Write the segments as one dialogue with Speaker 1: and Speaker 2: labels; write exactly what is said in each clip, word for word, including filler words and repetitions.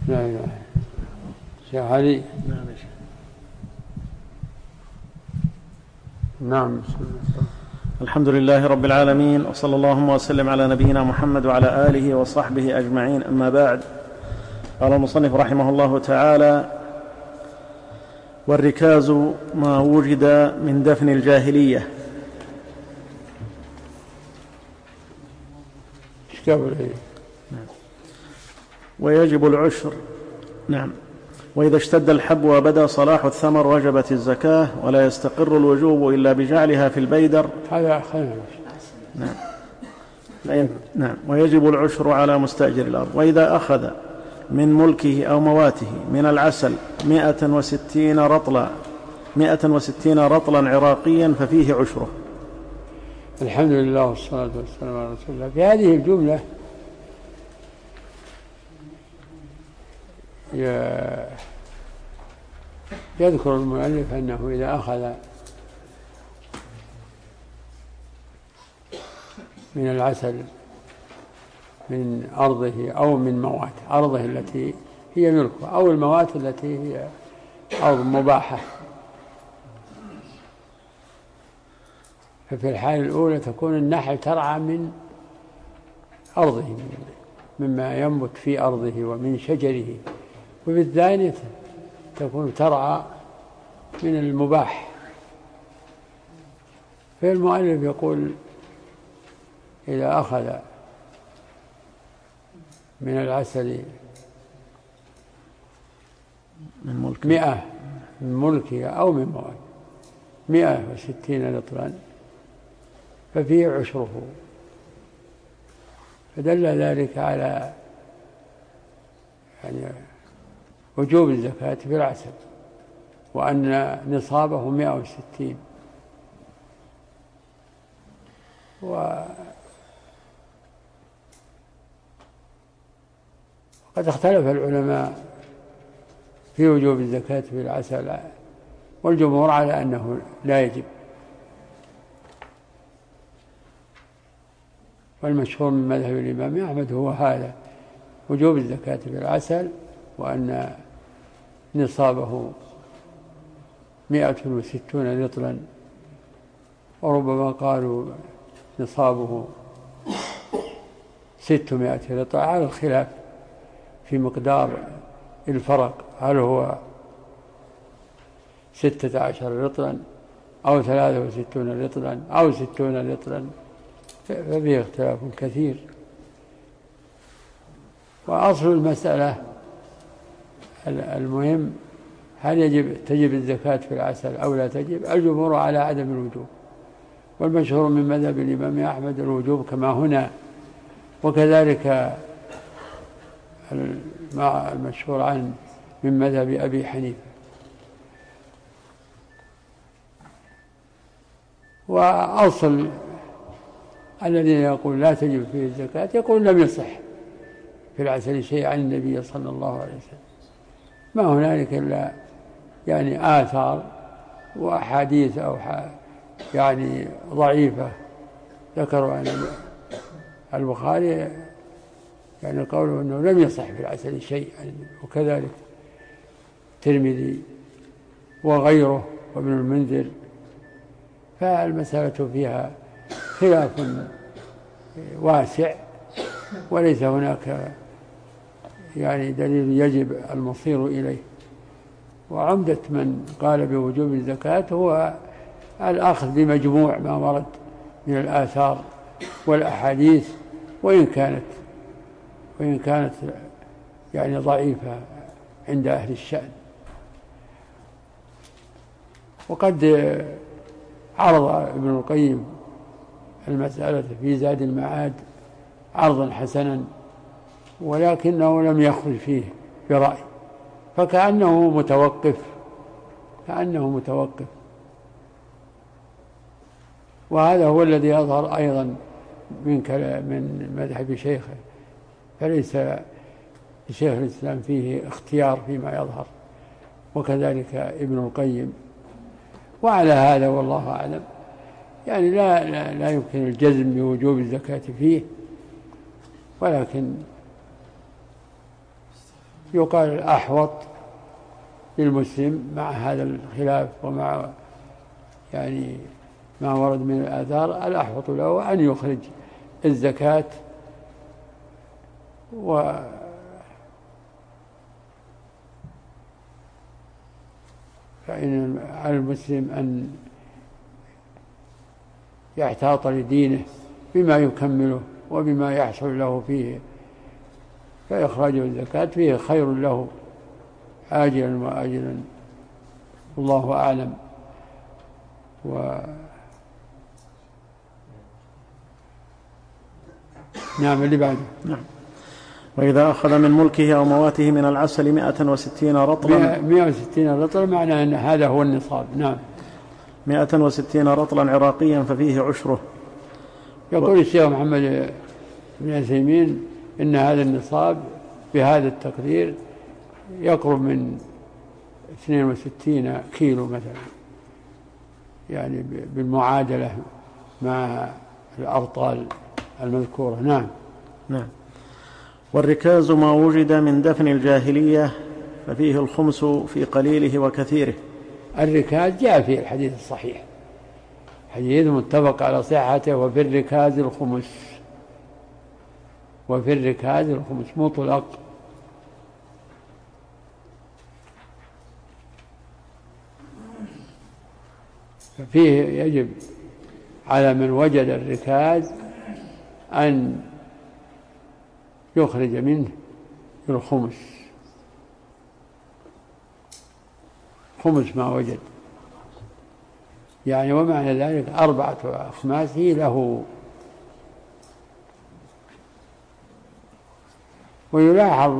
Speaker 1: لا إله. شيخ علي.
Speaker 2: نعم يا شيخ.
Speaker 1: نعم.
Speaker 2: الحمد لله رب العالمين، وصلى اللهم وسلم على نبينا محمد وعلى آله وصحبه أجمعين، أما بعد. قال المصنف رحمه الله تعالى: والركاز ما وجد من دفن الجاهلية. ويجب العشر. نعم. وإذا اشتد الحب وبدا صلاح الثمر وجبت الزكاة، ولا يستقر الوجوب إلا بجعلها في البيدر.
Speaker 1: هذا خير.
Speaker 2: نعم. نعم. ويجب العشر على مستأجر الأرض. وإذا أخذ من ملكه أو مواته من العسل مائة وستين رطلا مائة وستين رطلا عراقيا ففيه عشره.
Speaker 1: الحمد لله والصلاة والسلام على رسول الله. في هذه الجملة يذكر المؤلف أنه إذا أخذ من العسل من أرضه أو من مواته، أرضه التي هي ملكه أو الموات التي هي أرض مباحة، ففي الحالة الأولى تكون النحل ترعى من أرضه، مما ينبت في أرضه ومن شجره، وفي الثانية تكون ترعى من المباح. فالمؤلف يقول إذا أخذ من العسل
Speaker 2: من ملكه
Speaker 1: مئة من ملكه أو من موته مئة وستين لطرا ففيه عشره، فدل ذلك على يعني وجوب الزكاة في العسل، وأن نصابه مئة وستين. وقد اختلف العلماء في وجوب الزكاة في العسل، والجمهور على أنه لا يجب، والمشهور من مذهب الإمام أحمد هو هذا: وجوب الزكاة في العسل، وأن نصابه مئة وستون لطرا، وربما قالوا نصابه ستمائة لطر، على الخلاف في مقدار الفرق، هل هو ستة عشر لطرا أو ثلاثة وستون لطرا أو ستون لطرا، ففيه اختلاف كثير. وأصل المسألة المهم هل يجب تجب الزكاة في العسل أو لا تجب؟ الجمهور على عدم الوجوب، والمشهور من مذهب الإمام أحمد الوجوب كما هنا، وكذلك المشهور عن من مذهب أبي حنيفة. وأصل الذين يقول لا تجب فيه الزكاة يقول لم يصح في العسل شيء عن النبي صلى الله عليه وسلم، ما هنالك إلا يعني آثار وأحاديث أو يعني ضعيفة ذكروا عن البخاري يعني قوله أنه لم يصح في العسل شيء، وكذلك الترمذي وغيره وابن المنذر. فالمسألة فيها خلاف واسع، وليس هناك يعني دليل يجب المصير إليه. وعمدة من قال بوجوب الزكاة هو الأخذ بمجموع ما ورد من الآثار والأحاديث، وإن كانت وإن كانت يعني ضعيفة عند أهل الشأن. وقد عرض ابن القيم المسألة في زاد المعاد عرضا حسنا، ولكنه لم يخرج فيه برأي، فكأنه متوقف كأنه متوقف وهذا هو الذي يظهر أيضا من من مذهب شيخه، فليس لشيخ الإسلام فيه اختيار فيما يظهر، وكذلك ابن القيم. وعلى هذا والله أعلم يعني لا, لا, لا يمكن الجزم بوجوب الزكاة فيه، ولكن يقال الأحوط للمسلم مع هذا الخلاف ومع يعني ما ورد من الآثار، الأحوط له أن يخرج الزكاة، و فإن على المسلم أن يحتاط لدينه بما يكمله وبما يحصل له فيه، فإخراج الزكاة فيه خير له عاجلا وآجلا، والله أعلم. و نعم اللي بعده.
Speaker 2: نعم. وإذا أخذ من ملكه أو مواته من العسل مائة وستين رطلا
Speaker 1: مائة وستين رطلا معناه أن هذا هو النصاب. نعم.
Speaker 2: مائة وستين رطلا عراقيا ففيه عشره.
Speaker 1: يقول و... الشيخ محمد بن عثيمين إن هذا النصاب بهذا التقدير يقرب من اثنين وستين كيلو مثلا، يعني بالمعادلة مع الأرطال المذكورة. نعم.
Speaker 2: نعم. والركاز ما وجد من دفن الجاهلية ففيه الخمس في قليله وكثيره.
Speaker 1: الركاز جاء في الحديث الصحيح، حديث متفق على صحته، وفي الركاز الخمس، وفي الركاز الخمس مطلق. ففيه يجب على من وجد الركاز أن يخرج منه الخمس، خمس ما وجد، يعني ومعنى ذلك أربعة أخماسه له. ويلاحظ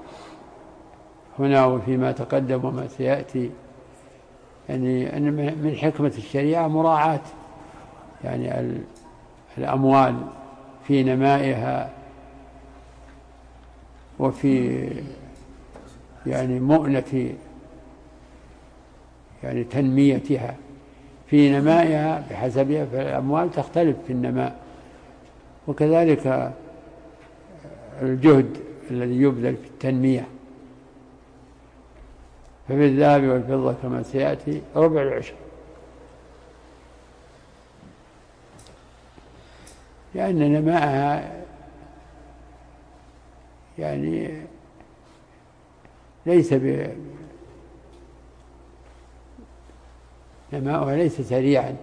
Speaker 1: هنا وفيما تقدم وما سيأتي يعني أن من حكمة الشريعة مراعاة يعني الأموال في نمائها وفي يعني مؤنة يعني تنميتها، في نمائها بحسبها، فالأموال تختلف في النماء، وكذلك الجهد الذي يبذل في التنمية. ففي الذهب والفضة كما سيأتي ربع العشر، لأن يعني نماءها يعني ليس ب نماؤها ليس سريعا،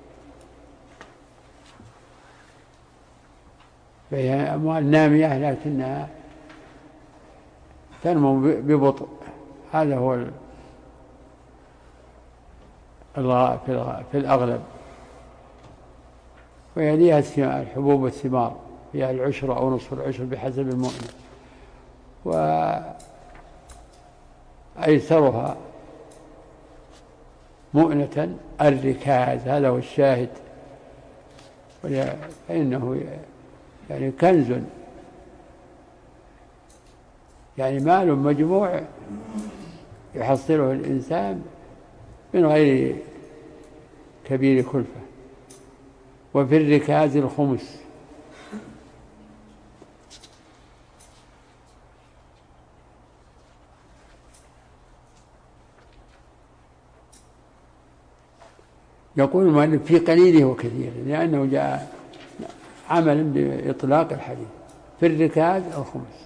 Speaker 1: فهي أموال نامية لكنها تنمو ببطء. هذا هو في الأغلب. ويليها الحبوب والثمار، فيها العشر أو نصف العشر بحسب المؤنة، وأيسرها مؤنة الركاز، هذا هو الشاهد. فإنه يعني كنز، يعني مال مجموع يحصله الإنسان من غير كبير كلفة. وفي الركاز الخمس، يقول المؤلف في قليله وكثيره، لأنه جاء عملا بإطلاق الحديث. في الركاز الخمس،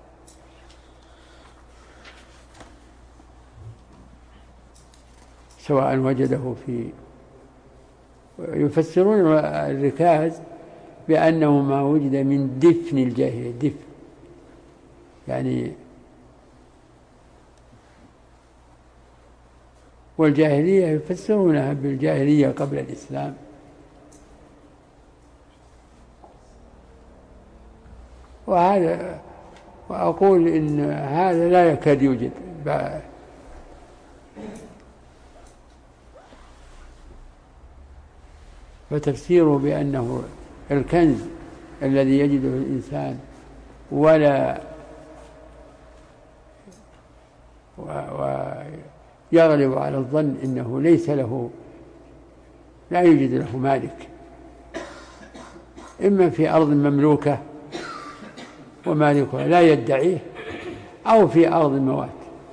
Speaker 1: سواء وجده في. يفسرون الركاز بأنه ما وجد من دفن الجاهلية، دفن يعني، والجاهلية يفسرونها بالجاهلية قبل الإسلام. وهذا وأقول إن هذا لا يكاد يوجد، فتفسيره بأنه الكنز الذي يجده الإنسان ولا ويغلب على الظن إنه ليس له، لا يوجد له مالك، إما في أرض مملوكة ومالكها لا يدعيه، أو في أرض موات.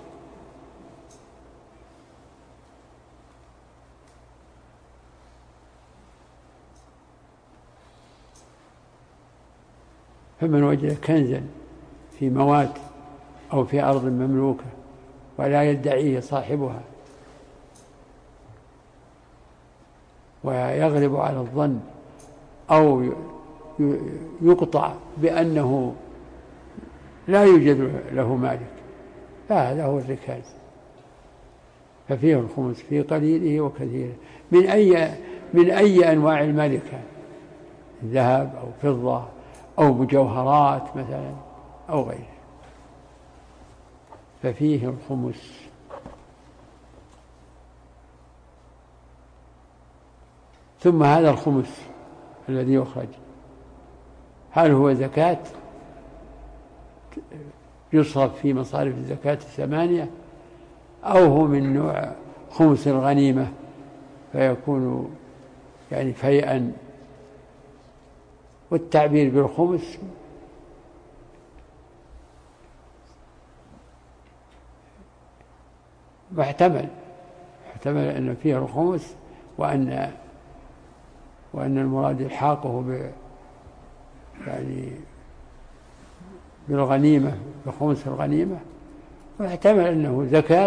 Speaker 1: فمن وجد كنزا في موات أو في أرض مملوكة ولا يدعيه صاحبها ويغلب على الظن أو يقطع بأنه لا يوجد له مالك، فهذا هو الركاز. ففيه الخمس في قليله وكثيره من أي من أي أنواع المال كان، ذهب أو فضة أو مجوهرات مثلا أو غيره، ففيه الخمس. ثم هذا الخمس الذي يخرج هل هو زكاة يصرف في مصارف الزكاة الثمانية، أو هو من نوع خمس الغنيمة فيكون يعني فيئا؟ والتعبير بالخمس محتمل محتمل أن فيه الخمس وأن وأن المراد إلحاقه ب يعني بالغنيمة بخمس الغنيمة، ويحتمل أنه زكاة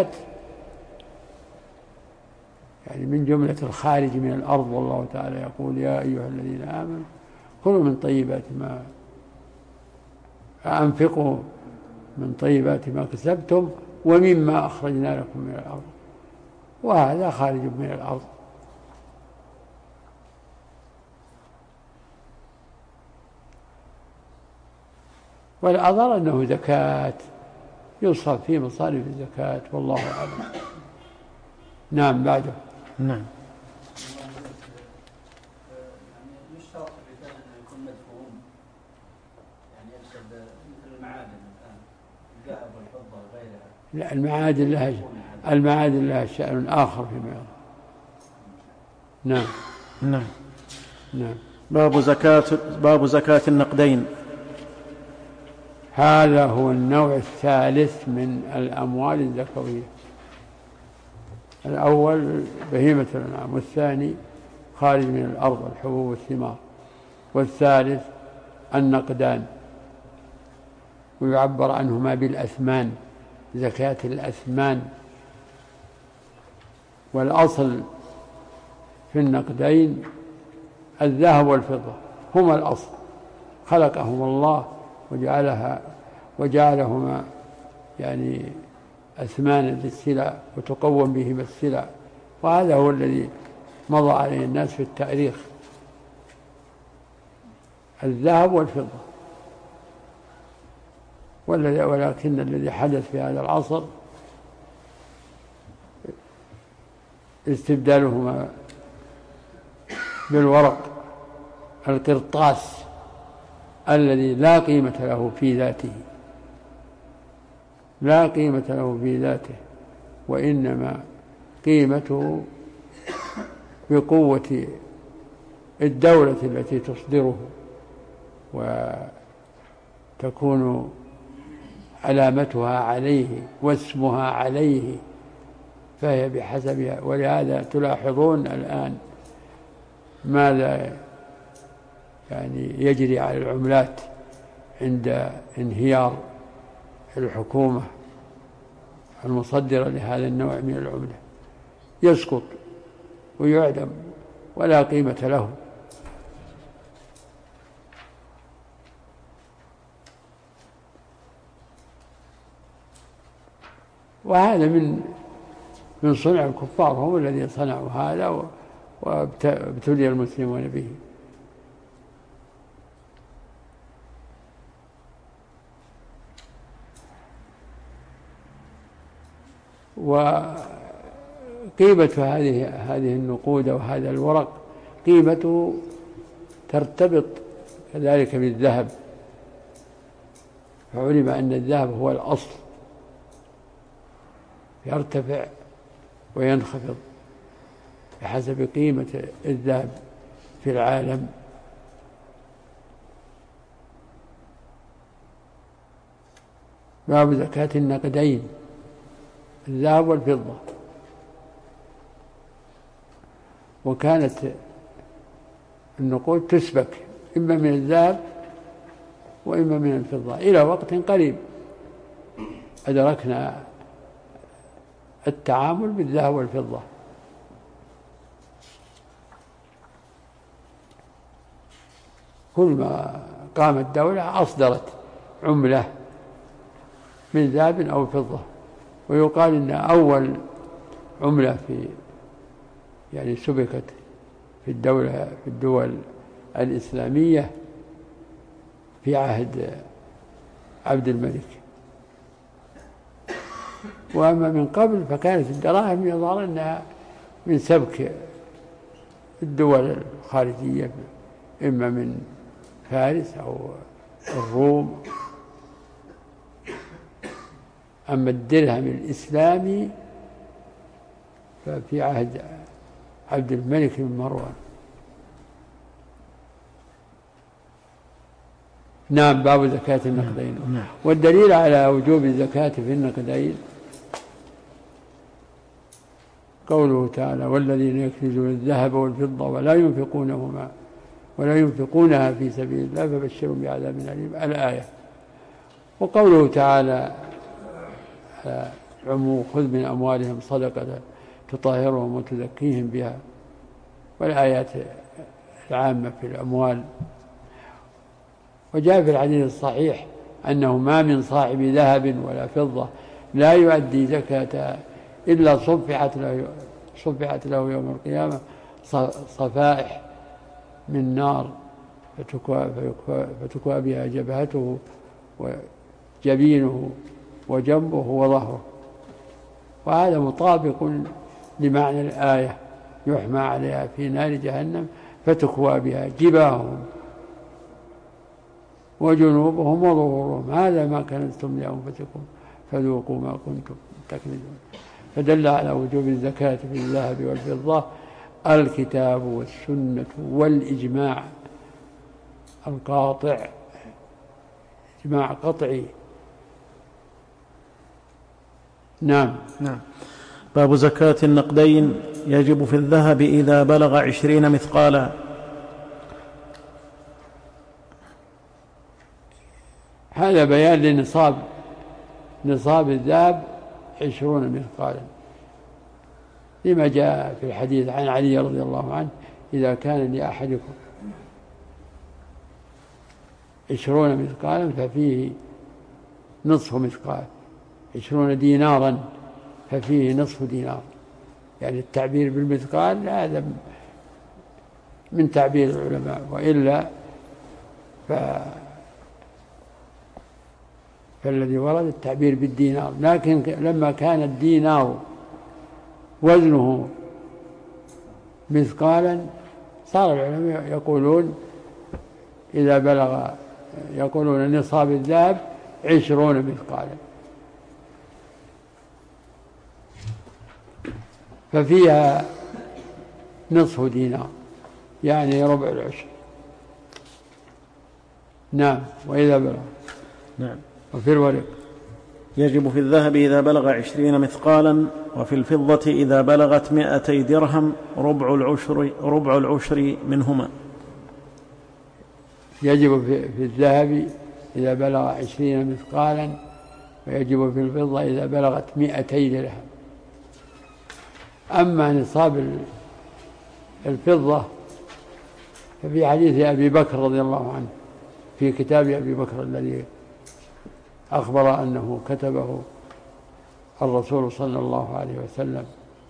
Speaker 1: يعني من جملة الخارج من الأرض. والله تعالى يقول يا أيها الذين آمنوا كلوا من طيبات ما أنفقوا من طيبات ما كسبتم ومما أخرجنا لكم من الأرض، وهذا خارج من الأرض. والأظهر أنه زكاة يصرف في مصارف الزكاة، والله أعلم. نعم بعده.
Speaker 2: نعم.
Speaker 3: يشترط الركاز أن يكون مدفون، يعني يقصد مثل المعادن الآن الذهب والفضة وغيرها.
Speaker 1: لا، المعادن لها المعادن لها شأن آخر فيما يرى. نعم.
Speaker 2: نعم.
Speaker 1: نعم.
Speaker 2: باب زكاة باب زكاة النقدين.
Speaker 1: هذا هو النوع الثالث من الأموال الزكوية. الأول بهيمة الأنعام، والثاني خارج من الأرض الحبوب والثمار، والثالث النقدان، ويعبر عنهما بالأثمان، زكاة الأثمان. والأصل في النقدين الذهب والفضة، هما الأصل، خلقهم الله وجعلها وجعلهما يعني أثمانا للسلع وتقوم بهما السلع، وهذا هو الذي مضى عليه الناس في التاريخ، الذهب والفضة. ولكن الذي حدث في هذا العصر استبدالهما بالورق القرطاس الذي لا قيمة له في ذاته، لا قيمة له في ذاته، وإنما قيمته بقوة الدولة التي تصدره وتكون علامتها عليه واسمها عليه، فهي بحسبها. ولهذا تلاحظون الآن ماذا يعني يجري على العملات عند انهيار الحكومة المصدرة لهذا النوع من العملة، يسقط ويعدم ولا قيمة له. وهذا من من صنع الكفار، هم الذين صنعوا هذا وابتلي المسلمون به. وقيمة هذه هذه النقود وهذا الورق قيمته ترتبط كذلك بالذهب، فعلم أن الذهب هو الأصل، يرتفع وينخفض بحسب قيمة الذهب في العالم. باب زكاة النقدين الذهب والفضة. وكانت النقود تسبك إما من الذهب وإما من الفضة إلى وقت قريب أدركنا التعامل بالذهب والفضة. كل ما قامت الدولة أصدرت عملة من ذهب أو فضة. ويقال إن أول عملة في يعني سبكت في الدولة في الدول الإسلامية في عهد عبد الملك. وأما من قبل فكانت الدراهم يظهر أنها من سبك الدول الخارجية إما من فارس أو الروم. أما الدرهم الإسلامي ففي عهد عبد الملك بن مروان. نعم. باب زكاة النقدين. والدليل على وجوب الزكاة في النقدين قوله تعالى والذين يكنزون الذهب والفضة ولا ينفقونهما ولا ينفقونها في سبيل الله فبشرهم بعذاب أليم الآية. وقوله تعالى عمو خذ من أموالهم صدقة تطهرهم وتزكيهم بها والآيات العامة في الأموال. وجاء في الحديث الصحيح أنه ما من صاحب ذهب ولا فضة لا يؤدي زكاة إلا صفحت له, صفحت له يوم القيامة صفائح من نار فتكوى, فتكوى بها جبهته وجبينه وجنبه وظهره. وهذا مطابق لمعنى الآية يحمى عليها في نار جهنم فتكوى بها جباههم وجنوبهم وظهورهم هذا ما كنتم لأنفسكم فذوقوا ما كنتم تكنزون. فدل على وجوب الزكاة في الذهب والفضة الكتاب والسنة والإجماع القاطع إجماع قطعي. نعم.
Speaker 2: نعم. باب زكاة النقدين يجب في الذهب إذا بلغ عشرين مثقالا.
Speaker 1: هذا بيان لنصاب نصاب الذهب عشرون مثقالا لما جاء في الحديث عن علي رضي الله عنه إذا كان لأحدكم عشرون مثقالا ففيه نصف مثقال عشرون دينارا ففيه نصف دينار. يعني التعبير بالمثقال هذا من تعبير العلماء وإلا ف فالذي ورد التعبير بالدينار. لكن لما كان الدينار وزنه مثقالا صار العلماء يقولون إذا بلغ يقولون نصاب الذهب عشرون مثقالا ففيها نصف دينار يعني ربع العشر. نعم. وإذا بلغ.
Speaker 2: نعم.
Speaker 1: وفي الورق
Speaker 2: يجب في الذهب إذا بلغ عشرين مثقالا وفي الفضة إذا بلغت مائتي درهم ربع العشر, ربع العشر منهما.
Speaker 1: يجب في الذهب إذا بلغ عشرين مثقالا ويجب في الفضة إذا بلغت مائتي درهم. أما نصاب الفضة ففي حديث أبي بكر رضي الله عنه في كتاب أبي بكر الذي أخبر أنه كتبه الرسول صلى الله عليه وسلم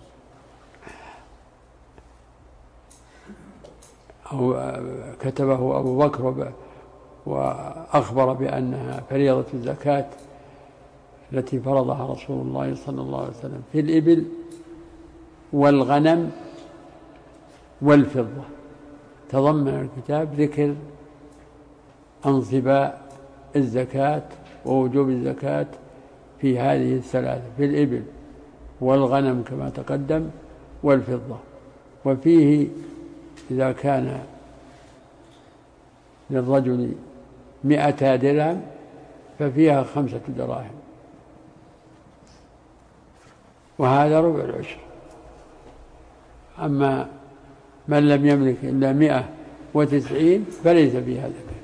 Speaker 1: أو كتبه أبو بكر وأخبر بأنها فريضة الزكاة التي فرضها رسول الله صلى الله عليه وسلم في الإبل والغنم والفضة. تضمن الكتاب ذكر أنصباء الزكاة ووجوب الزكاة في هذه الثلاثة في الإبل والغنم كما تقدم والفضة. وفيه إذا كان للرجل مئة درهم ففيها خمسة دراهم وهذا ربع العشر. أما من لم يملك إلا مئة وتسعين فليس فيها زكاة.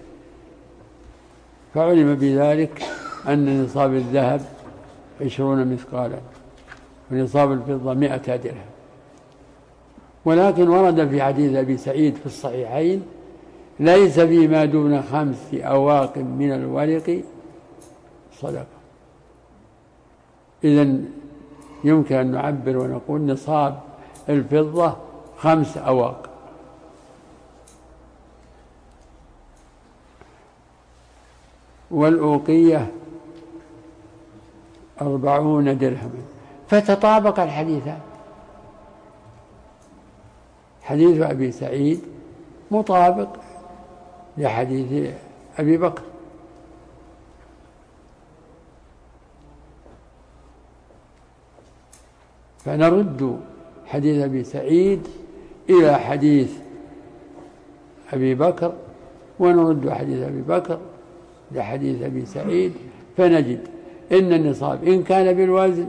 Speaker 1: فعلم بذلك أن نصاب الذهب عشرون مثقالا ونصاب الفضة مئة درهم. ولكن ورد في حديث أبي سعيد في الصحيحين: ليس فيما دون خمس أواق من الورق صدقة. إذن يمكن أن نعبر ونقول نصاب الفضة خمس أواق. والأوقية أربعون درهما. فتطابق الحديثان، حديث أبي سعيد مطابق لحديث أبي بكر. فنرد حديث أبي سعيد إلى حديث أبي بكر، ونرد حديث أبي بكر لحديث أبي سعيد، فنجد إن النصاب إن كان بالوزن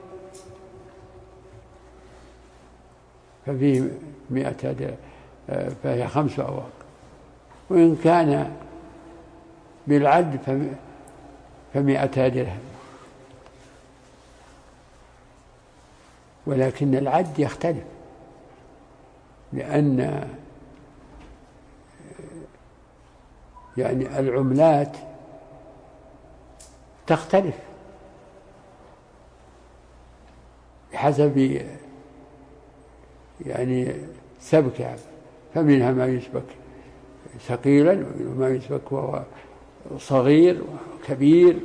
Speaker 1: ففيه مئة فهي خمس أواق، وإن كان بالعد فمئة درهم. ولكن العد يختلف، لأن يعني العملات تختلف بحسب يعني سبكها، فمنها ما يسبك ثقيلا ومنها ما يسبك وهو صغير وكبير.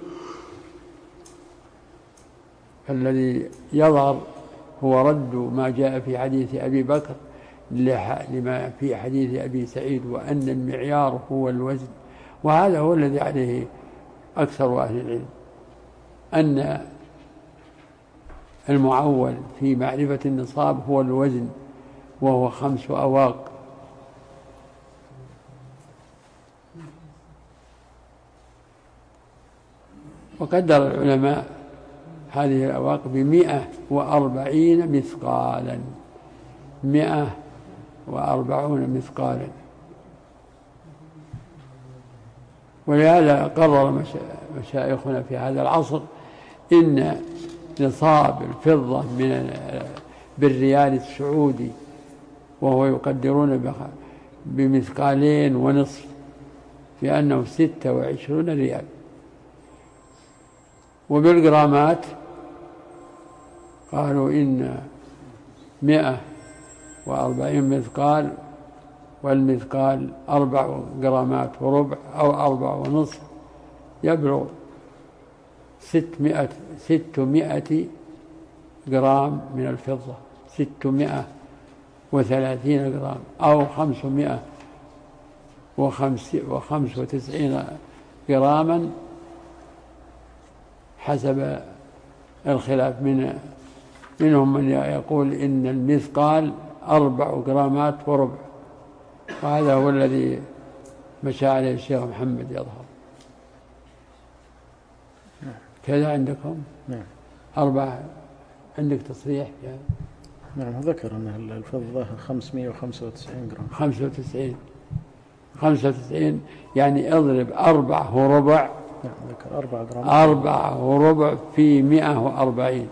Speaker 1: فالذي يظهر هو رد ما جاء في حديث أبي بكر لما في حديث أبي سعيد، وأن المعيار هو الوزن. وهذا هو الذي عليه أكثر أهل العلم، أن المعول في معرفة النصاب هو الوزن، وهو خمس أواق. وقدر العلماء هذه الأواق بمئة وأربعين مثقالا، مئة وأربعون مثقالا. ولهذا قرر مشايخنا في هذا العصر إن نصاب الفضة من بالريال السعودي، وهو يقدرون بمثقالين ونصف، لأنه ستة وعشرون ريال. وبالجرامات قالوا إن مئة وأربعين مثقال، والمثقال أربع جرامات وربع أو أربع ونصف، يبلغ ستمائة ستمائة جرام من الفضة، ستمائة وثلاثين جرام أو خمسمائة وخمس وخمس وتسعين جراما، حسب الخلاف. من منهم من يقول إن المثقال أربع جرامات وربع، وهذا هو الذي مشى عليه الشيخ محمد يظهر. كذا عندكم؟
Speaker 2: نعم.
Speaker 1: أربعة. عندك تصريح يعني؟
Speaker 2: نعم، ذكر أن الفضة خمسمائة وخمسة وتسعين جرام.
Speaker 1: خمسة وتسعين خمسة وتسعين يعني اضرب أربعة وربع.
Speaker 2: نعم، ذكر أربعة جرام. أربعة
Speaker 1: وربع في مئة وأربعين،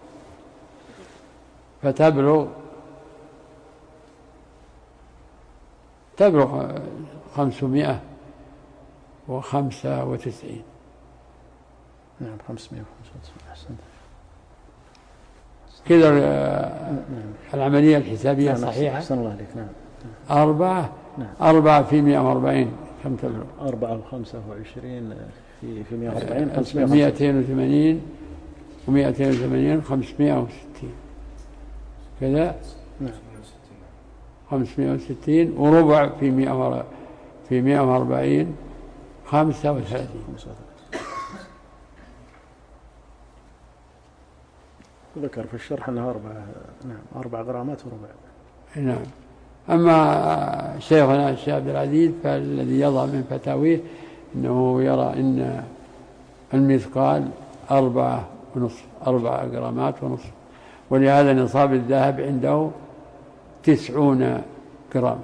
Speaker 1: فتبلغ تبلغ خمسمائة وخمسة وتسعين.
Speaker 2: نعم، خمسمائة وخمسة وتسعين. أحسنت.
Speaker 1: كذا العملية الحسابية
Speaker 2: نعم،
Speaker 1: صحيحة.
Speaker 2: أحسن الله عليك. نعم.
Speaker 1: أربعة.
Speaker 2: نعم.
Speaker 1: أربعة في مئة وأربعين كم تبلغ؟
Speaker 2: أربعة وخمسة وعشرين في في مئة وأربعين خمسمائة.
Speaker 1: مئتين وثمانين ومئتين وثمانين خمسمائة وستين كذا.
Speaker 2: نعم.
Speaker 1: خمسمائة وستين وربع في مئة في مئة وأربعين خمسة وثلاثين.
Speaker 2: ذكر في الشرح أنها أربعة. نعم، أربع غرامات وربع.
Speaker 1: نعم. أما شيخنا الشيخ عبد العزيز فالذي يضع من فتاويه أنه يرى أن المثقال أربعة ونصف، أربع غرامات ونصف، ولهذا نصاب الذهب عنده تسعون جراما،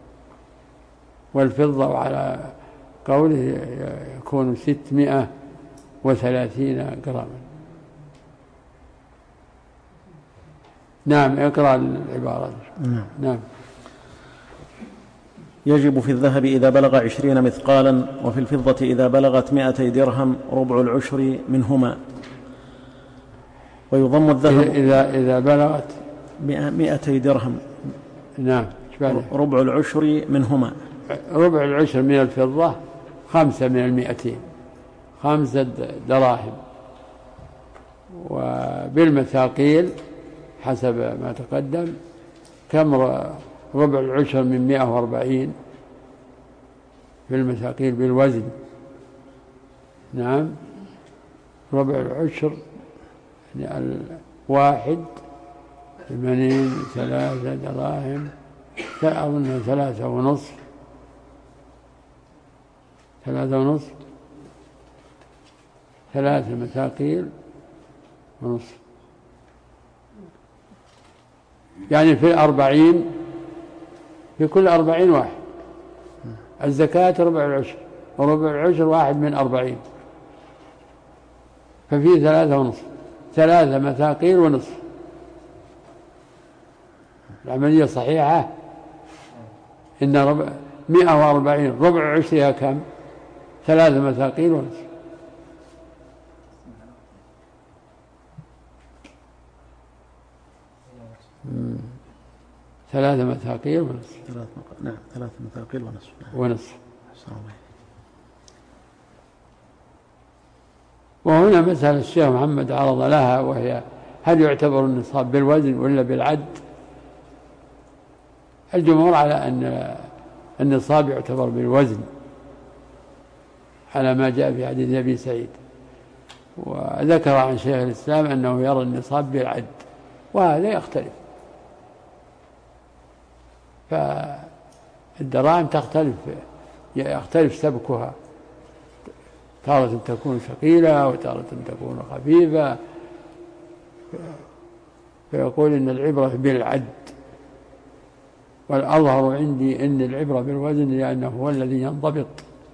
Speaker 1: والفضة على قوله يكون ستمائة وثلاثين جراما. نعم، اقرأ العبارة.
Speaker 2: نعم.
Speaker 1: نعم.
Speaker 2: يجب في الذهب إذا بلغ عشرين مثقالا، وفي الفضة إذا بلغت مائتي درهم ربع العشر منهما. ويضم الذهب
Speaker 1: إذا إذا بلغت
Speaker 2: مائتي درهم.
Speaker 1: نعم.
Speaker 2: ربع العشر منهما.
Speaker 1: ربع العشر من الفضة خمسة من المائتين، خمسة دراهم. وبالمثاقيل حسب ما تقدم كم ربع العشر من مائة وأربعين في المثاقيل بالوزن. نعم، ربع العشر يعني الواحد ثمانين ثلاثة دراهم، أظن ثلاثة ونصف، ثلاثة ونصف، ثلاثة مثاقيل ونصف، يعني في أربعين، في كل أربعين واحد. الزكاة ربع العشر، وربع العشر واحد من أربعين، ففي ثلاثة ونصف، ثلاثة مثاقيل ونصف. العملية صحيحة. إن ربع مئة وأربعين ربع عشرها كم؟ ثلاثة مثاقيل ونصف. ثلاثة مثاقيل ونصف.
Speaker 2: ثلاث مق... نعم ثلاثة مثاقيل ونصف. نعم.
Speaker 1: ونصف. وهنا مسألة الشيخ محمد عرض لها، وهي هل يعتبر النصاب بالوزن ولا بالعد؟ الجمهور على أن النصاب يعتبر بالوزن على ما جاء في حديث أبي سعيد، وذكر عن شيخ الإسلام أنه يرى النصاب بالعد، وهذا يختلف. فالدراهم تختلف، يختلف سبكها، تارة تكون ثقيلة وتارة تكون خفيفة، فيقول إن العبرة بالعد، والأظهر عندي أن العبرة بالوزن لأنه هو الذي ينضبط.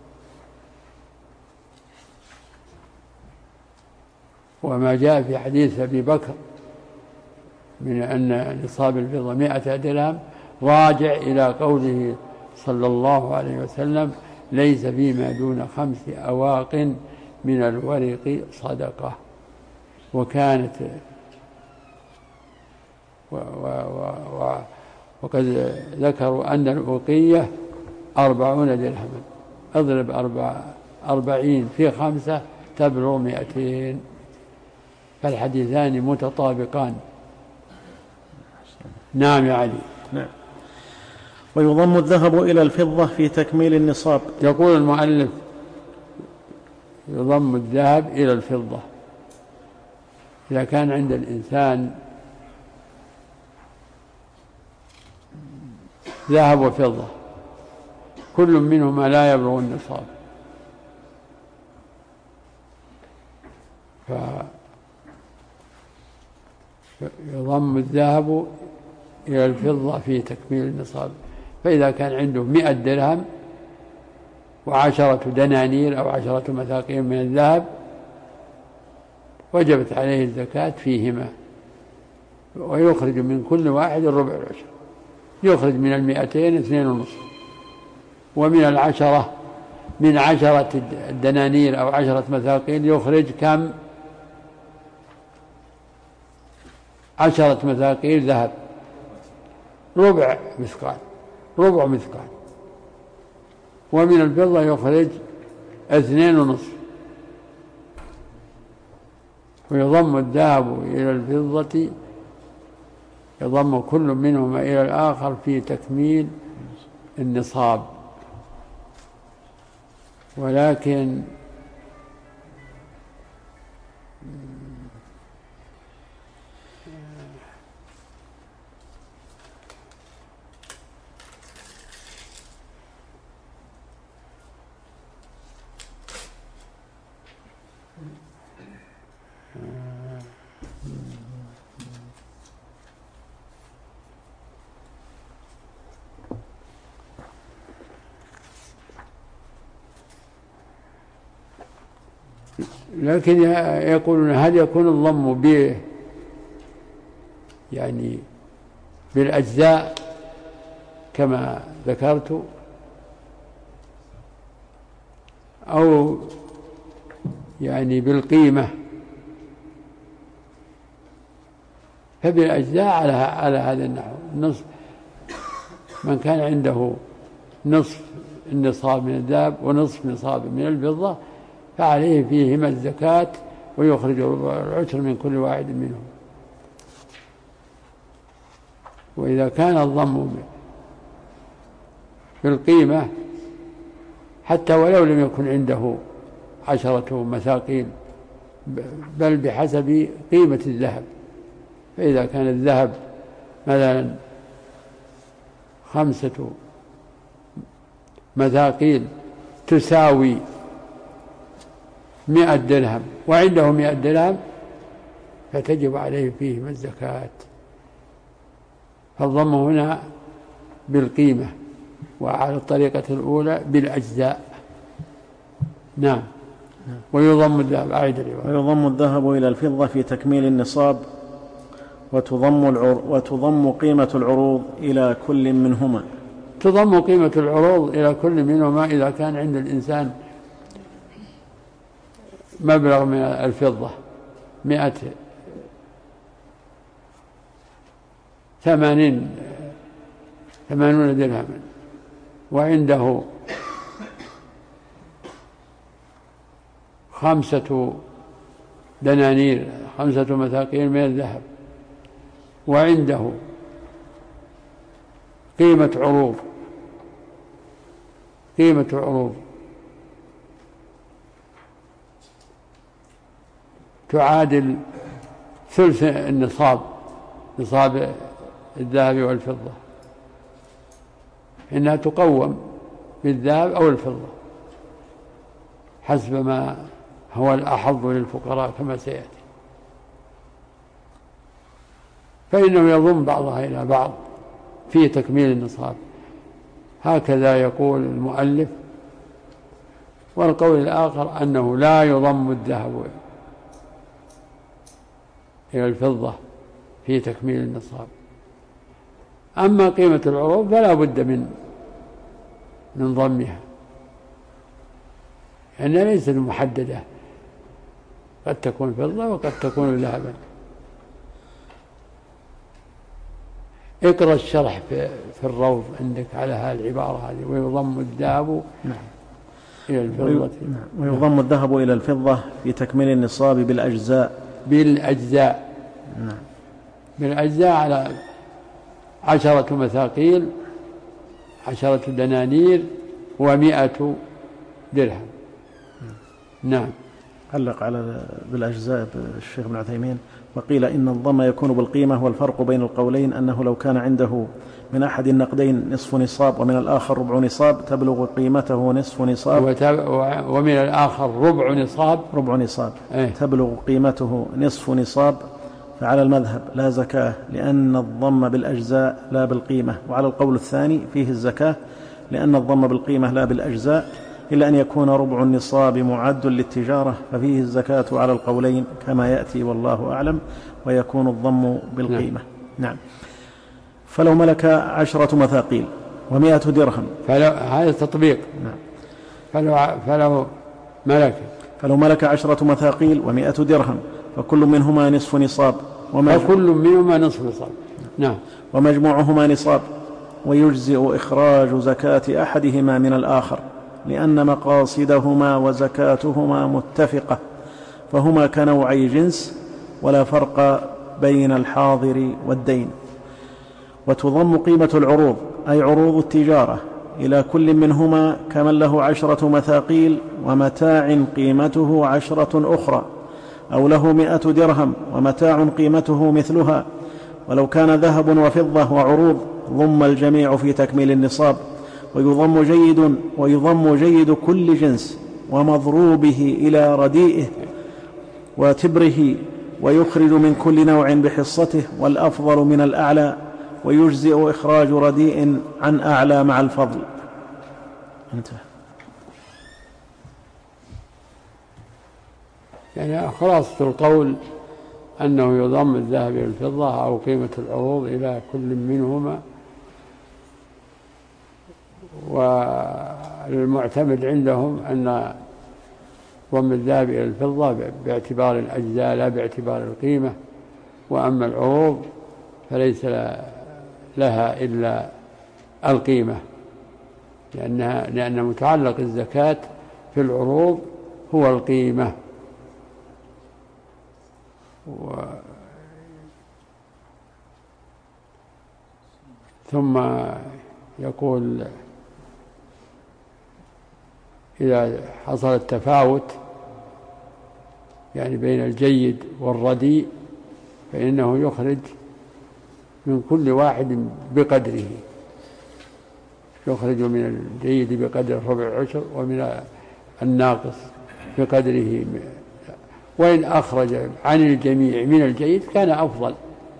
Speaker 1: وما جاء في حديث أبي بكر من أن نصاب الفضة مائة درهم راجع إلى قوله صلى الله عليه وسلم: ليس فيما دون خمس أواق من الورق صدقة. وكانت و و و و وقد ذكروا أن الأوقية أربعون درهما، اضرب أربع أربعين في خمسة تبلغ مئتين، فالحديثان متطابقان. نعم يا علي.
Speaker 2: نعم. ويضم الذهب إلى الفضة في تكميل النصاب.
Speaker 1: يقول المؤلف: يضم الذهب إلى الفضة إذا كان عند الإنسان ذهب وفضة كل منهما لا يبلغ النصاب، فيضم الذهب إلى الفضة في تكميل النصاب. فإذا كان عنده مئة درهم وعشرة دنانير أو عشرة مثاقيل من الذهب وجبت عليه الزكاة فيهما، ويخرج من كل واحد ربع العشر، يخرج من المئتين اثنين ونصف، ومن العشرة من عشرة الدنانير أو عشرة مثاقيل يخرج كم؟ عشرة مثاقيل ذهب، ربع مثقال، ربع مثقال. ومن الفضة يخرج اثنين ونصف. ويضم الذهب إلى الفضة، يضم كل منهما إلى الآخر في تكميل النصاب. ولكن لكن يقولون هل يكون الضم ب يعني بالأجزاء كما ذكرت أو يعني بالقيمة؟ فبالأجزاء على على هذا النحو، نصف من كان عنده نصف النصاب من الذهب ونصف نصاب من الفضة فعليه فيهما الزكاة ويخرج العشر من كل واحد منهم. وإذا كان الضم بالقيمة حتى ولو لم يكن عنده عشرة مثاقيل بل بحسب قيمة الذهب، فإذا كان الذهب مثلا خمسة مثاقيل تساوي مئة درهم وعنده مئة درهم فتجب عليه فيهما الزكاة. فالضم هنا بالقيمة، وعلى الطريقة الأولى بالأجزاء. نعم. ويضم الذهب أعيد الرواية.
Speaker 2: ويضم الذهب إلى الفضة في تكميل النصاب، وتضم العر... وتضم قيمة العروض إلى كل منهما.
Speaker 1: تضم قيمة العروض إلى كل منهما إذا كان عند الإنسان مبلغ من الفضة مئة ثمانين ثمانون درهما وعنده خمسة دنانير خمسة مثاقيل من الذهب وعنده قيمة عروض قيمة عروض تعادل ثلث النصاب نصاب الذهب والفضة، إنها تقوم بالذهب أو الفضة حسب ما هو الأحظ للفقراء كما سيأتي. فإنه يضم بعضها إلى بعض في تكميل النصاب، هكذا يقول المؤلف. والقول الآخر أنه لا يضم الذهب إلى الفضة في تكميل النصاب. أما قيمة العروض فلا بد من من ضمها، لأنها ليست محددة، قد تكون فضة وقد تكون ذهبا. اقرأ الشرح في, في الروض عندك على هذه العبارة هذه: ويضم الذهب
Speaker 2: نعم.
Speaker 1: إلى الفضة.
Speaker 2: ويضم الذهب إلى الفضة في تكميل النصاب بالأجزاء.
Speaker 1: بالأجزاء
Speaker 2: نعم.
Speaker 1: بالأجزاء على عشرة مثاقيل عشرة دنانير ومائة درهم. نعم.
Speaker 2: علق على بالأجزاء الشيخ ابن عثيمين: وقيل إن الضم يكون بالقيمة، والفرق بين القولين أنه لو كان عنده من أحد النقدين نصف نصاب ومن الآخر ربع نصاب تبلغ قيمته نصف نصاب،
Speaker 1: ومن الآخر ربع نصاب
Speaker 2: ربع نصاب
Speaker 1: ايه؟
Speaker 2: تبلغ قيمته نصف نصاب، فعلى المذهب لا زكاة لأن الضم بالأجزاء لا بالقيمة، وعلى القول الثاني فيه الزكاة لأن الضم بالقيمة لا بالأجزاء، إلا أن يكون ربع النصاب معد للتجارة ففيه الزكاة على القولين كما يأتي والله أعلم، ويكون الضم بالقيمة. نعم. فلو ملك عشرة مثاقيل ومائة درهم،
Speaker 1: فلو هذا تطبيق.
Speaker 2: نعم.
Speaker 1: فلو فلو ملك
Speaker 2: فلو ملك عشرة مثاقيل ومائة درهم فكل منهما نصف نصاب
Speaker 1: وكل منهما نصف نصاب. نعم.
Speaker 2: ومجموعهما نصاب، ويجزئ إخراج زكاة أحدهما من الآخر لأن مقاصدهما وزكاتهما متفقة، فهما كنوعي جنس ولا فرق بين الحاضر والدين. وتضم قيمة العروض أي عروض التجارة إلى كل منهما كمن له عشرة مثاقيل ومتاع قيمته عشرة أخرى، أو له مائة درهم ومتاع قيمته مثلها. ولو كان ذهب وفضة وعروض ضم الجميع في تكميل النصاب، ويضم جيد ويضم جيد كل جنس ومضروبه إلى رديئه وتبره، ويخرج من كل نوع بحصته والأفضل من الأعلى، ويجزئ إخراج رديء عن أعلى مع الفضل. انتهى.
Speaker 1: يعني خلاصة القول أنه يضم الذهب إلى الفضة أو قيمة العروض إلى كل منهما، والمعتمد عندهم أن ضم الذهب إلى الفضة باعتبار الأجزاء لا باعتبار القيمة، وأما العروض فليس لها إلا القيمة، لأنها لأن متعلق الزكاة في العروض هو القيمة. و ثم يقول إذا حصل التفاوت يعني بين الجيد والرديء فإنه يخرج من كل واحد بقدره، يخرج من الجيد بقدر ربع العشر ومن الناقص بقدره، وإن أخرج عن الجميع من الجيد كان أفضل،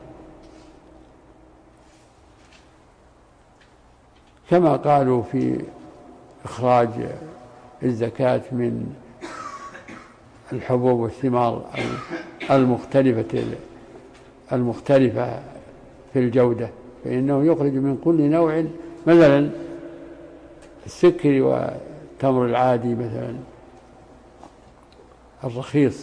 Speaker 1: كما قالوا في إخراج الزكاة من الحبوب والثمار المختلفة المختلفة في الجودة، فإنه يخرج من كل نوع، مثلا السكري والتمر العادي مثلا الرخيص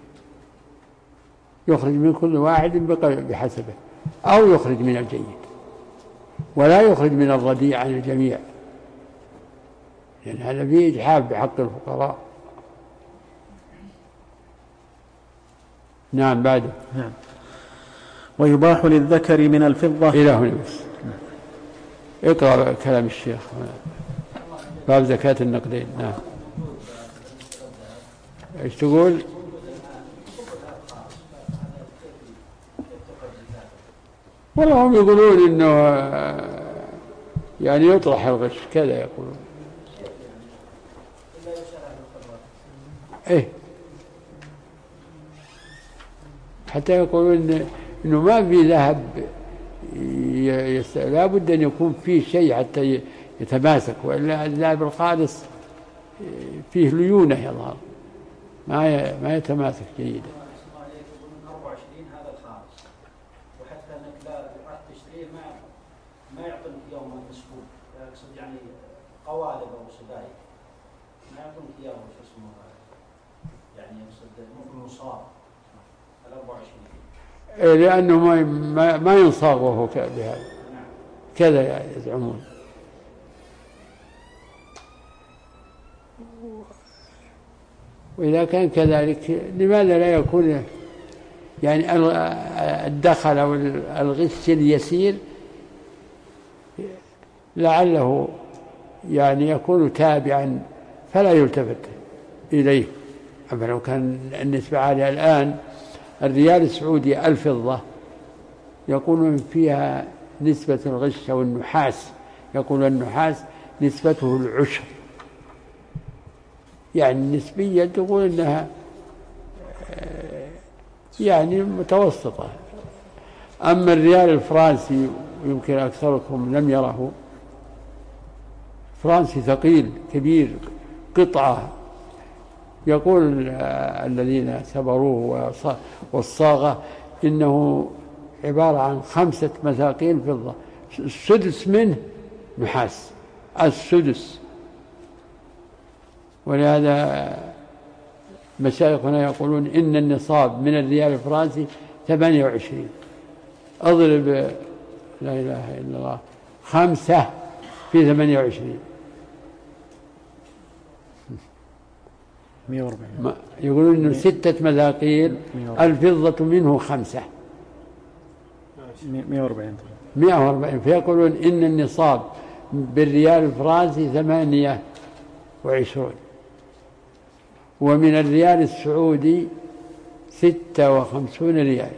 Speaker 1: يخرج من كل واحد بحسبه، أو يخرج من الجيد ولا يخرج من الرديء عن الجميع، لأن هذا فيه إجحاف بحق الفقراء. نعم بعده.
Speaker 2: نعم. ويباح للذكر من الفضة
Speaker 1: إلى هنا بس. اقرأ كلام الشيخ باب زكاة النقدين. نعم. ايش تقول؟ والله هم يقولون انه يعني يطرح الغش كذا يقولون. ايه حتى يقولون انه ما في ذهب لا بد ان يكون فيه شيء حتى يتماسك، والا الذهب الخالص فيه ليونه يظهر ما ما يتماسك جيدا.
Speaker 3: أربعة وعشرين هذا الخالص، وحتى انك لا راح تشتريه ما ما يعطونك يوم مسكوب، اقصد يعني قوالب او سبائك ما يعطونك اياه شو اسمه يعني يقصد مصاب ال أربعة وعشرين.
Speaker 1: لأنه ما ما ينصاغ وهو بهذا كذا يزعمون. وإذا كان كذلك لماذا لا يكون يعني الدخل أو الغش اليسير لعله يعني يكون تابعا فلا يلتفت إليه. أما لو كان النسبة عالية الآن الريال السعودي الفضة يقولون فيها نسبة الغش أو النحاس، يقول النحاس نسبته العشر، يعني نسبيا تقول إنها يعني متوسطة. أما الريال الفرنسي ويمكن أكثركم لم يره، فرنسي ثقيل كبير قطعة، يقول الذين سبروه والصاغة إنه عبارة عن خمسة مثاقيل فضة، السدس منه نحاس، السدس. ولهذا مشايخنا يقولون إن النصاب من الريال الفرنسي ثمانية وعشرين، أضرب لا إله إلا الله خمسة في ثمانية وعشرين
Speaker 2: مئة وأربعين،
Speaker 1: يقولون إنه ستة مثاقيل الفضة منه خمسة
Speaker 2: مئة وأربعين
Speaker 1: مئة وأربعين، فيقولون إن النصاب بالريال الفرنسي ثمانية وعشرون، ومن الريال السعودي ستة وخمسون ريال.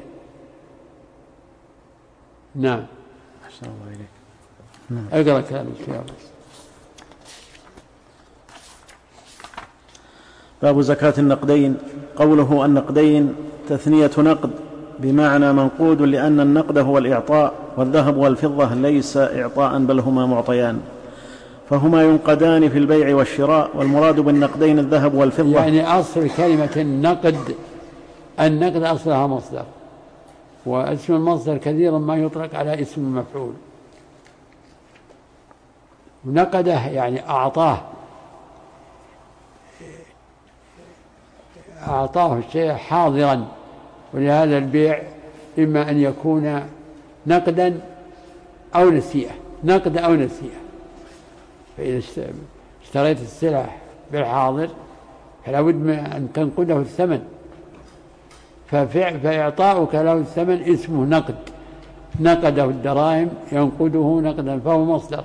Speaker 1: نعم.
Speaker 2: أحسن الله إليك.
Speaker 1: اقرأ كلام الكتاب.
Speaker 2: باب زكاة النقدين. قوله النقدين تثنية نقد بمعنى منقود، لأن النقد هو الإعطاء، والذهب والفضة ليس إعطاء بل هما معطيان. فهما ينقدان في البيع والشراء، والمراد بالنقدين الذهب والفضة.
Speaker 1: يعني أصل كلمة النقد، النقد أصلها مصدر، واسم المصدر كثيرا ما يطلق على اسم المفعول. نقده يعني أعطاه، أعطاه الشيء حاضرا، ولهذا البيع إما أن يكون نقدا أو نسيئة، نقد أو نسيئة. فإذا اشتريت السلع بالحاضر فلا بد من أن تنقده الثمن، فإعطاؤك له الثمن اسمه نقد، نقده الدراهم ينقده نقدا فهو مصدر.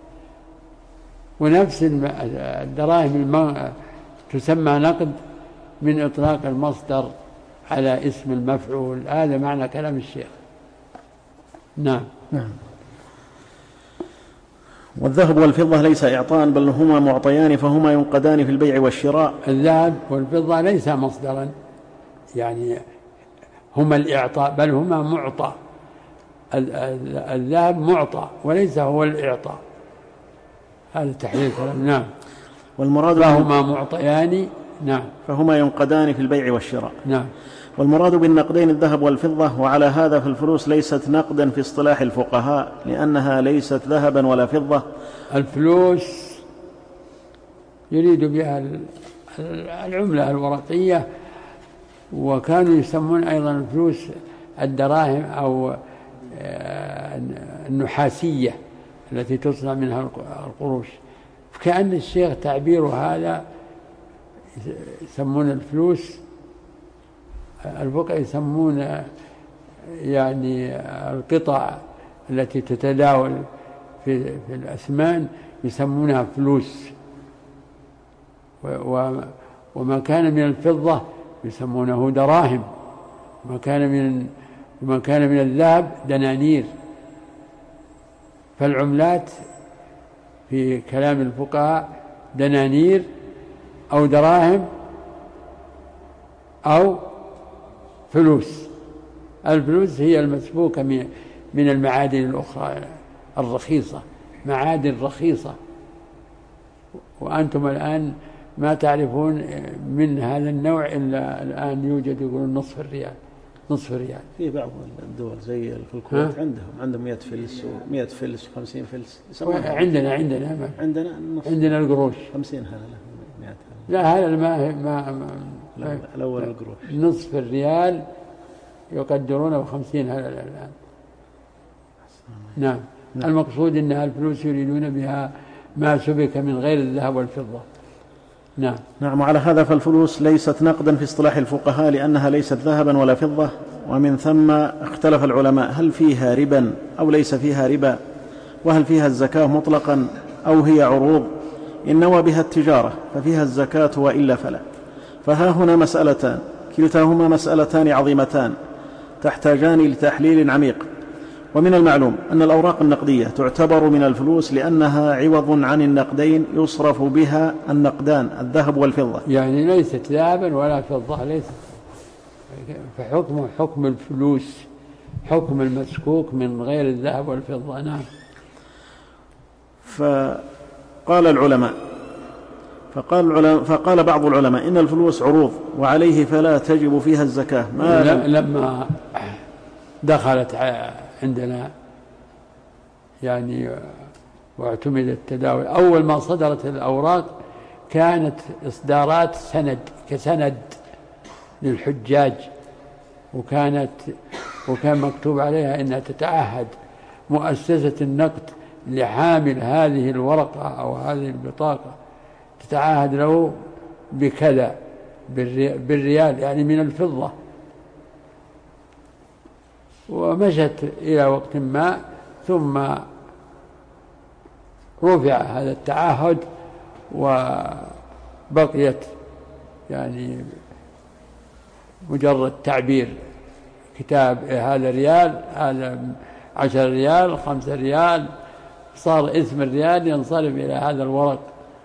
Speaker 1: ونفس الدراهم تسمى نقد من إطلاق المصدر على اسم المفعول. هذا معنى كلام الشيخ. نعم.
Speaker 2: نعم. والذهب والفضة ليس إعطاء بل هما معطيان، فهما ينقدان في البيع والشراء.
Speaker 1: الذهب والفضة ليس مصدرا، يعني هما الإعطاء بل هما معطى. الذهب معطى وليس هو الإعطاء. هذا تحليل كلام. نعم.
Speaker 2: والمراد
Speaker 1: فهما معطيان. نعم.
Speaker 2: فهما ينقدان في البيع والشراء.
Speaker 1: نعم.
Speaker 2: والمراد بالنقدين الذهب والفضة. وعلى هذا فالفلوس ليست نقدا في اصطلاح الفقهاء، لأنها ليست ذهبا ولا فضة.
Speaker 1: الفلوس يريد بها العملة الورقية، وكانوا يسمون أيضا الفلوس الدراهم أو النحاسية التي تصنع منها القروش. كأن الشيخ تعبير هذا يسمون الفلوس، الفقهاء يسمون يعني القطع التي تتداول في, في الأثمان يسمونها فلوس، وما كان من الفضة يسمونه دراهم، وما كان من وما كان من الذهب دنانير. فالعملات في كلام الفقهاء دنانير أو دراهم أو فلوس. الفلوس هي المسبوكة من المعادن الأخرى الرخيصة، معادن رخيصة، وأنتم الآن ما تعرفون من هذا النوع إلا الآن يوجد يقولون نصف الريال، نصف الريال.
Speaker 2: في بعض الدول زي في الكويت عندهم عندهم مئة فلس ومئة فلس وخمسين فلس.
Speaker 1: عندنا عندنا ما
Speaker 2: عندنا
Speaker 1: عندنا القروش
Speaker 2: خمسين هذا مئة.
Speaker 1: لا هذا ما ما,
Speaker 2: ما الأول القروش
Speaker 1: نصف الريال يقدرونه بخمسين هذا الآن. نعم. نعم. المقصود أنها الفلوس يريدون بها ما سبك من غير الذهب والفضة. نعم.
Speaker 2: نعم. وعلى هذا فالفلوس ليست نقدا في اصطلاح الفقهاء لأنها ليست ذهبا ولا فضة. ومن ثم اختلف العلماء هل فيها ربا أو ليس فيها ربا، وهل فيها الزكاة مطلقا أو هي عروض. إن نوى بها التجارة ففيها الزكاة وإلا فلا. فها هنا مسألتان كلتاهما مسألتان عظيمتان تحتاجان لتحليل عميق. ومن المعلوم أن الأوراق النقدية تعتبر من الفلوس لأنها عوض عن النقدين يصرف بها النقدان الذهب والفضة،
Speaker 1: يعني ليست ذهبا ولا فضة، ليست فحكم حكم الفلوس حكم المسكوك من غير الذهب والفضة. نعم.
Speaker 2: فقال العلماء فقال, العلماء فقال بعض العلماء إن الفلوس عروض وعليه فلا تجب فيها الزكاة. ما
Speaker 1: لما دخلت عندنا يعني واعتمد التداول، أول ما صدرت الأوراق كانت إصدارات سند كسند للحجاج، وكانت وكان مكتوب عليها أنها تتعهد مؤسسة النقد لحامل هذه الورقة أو هذه البطاقة تتعهد له بكذا بالريال يعني من الفضة. ومشت إلى وقت ما ثم رفع هذا التعهد وبقيت يعني مجرد تعبير كتاب هذا ريال، هذا عشر ريال، خمسة ريال، صار اسم الريال ينصرف إلى هذا الورق.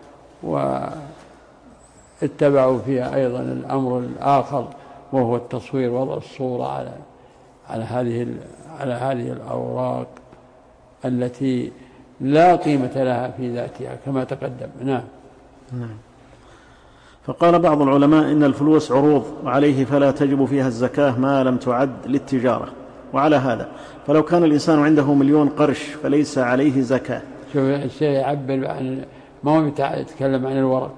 Speaker 1: واتبعوا فيها أيضا الأمر الآخر وهو التصوير، وضع الصورة على على هذه على هذه الأوراق التي لا قيمة لها في ذاتها كما تقدم. نعم.
Speaker 2: نعم. فقال بعض العلماء إن الفلوس عروض وعليه فلا تجب فيها الزكاة ما لم تعد للتجارة. وعلى هذا فلو كان الإنسان عنده مليون قرش فليس عليه زكاة.
Speaker 1: شوف الشيء يعبر عن، ما هو يتكلم عن الورق،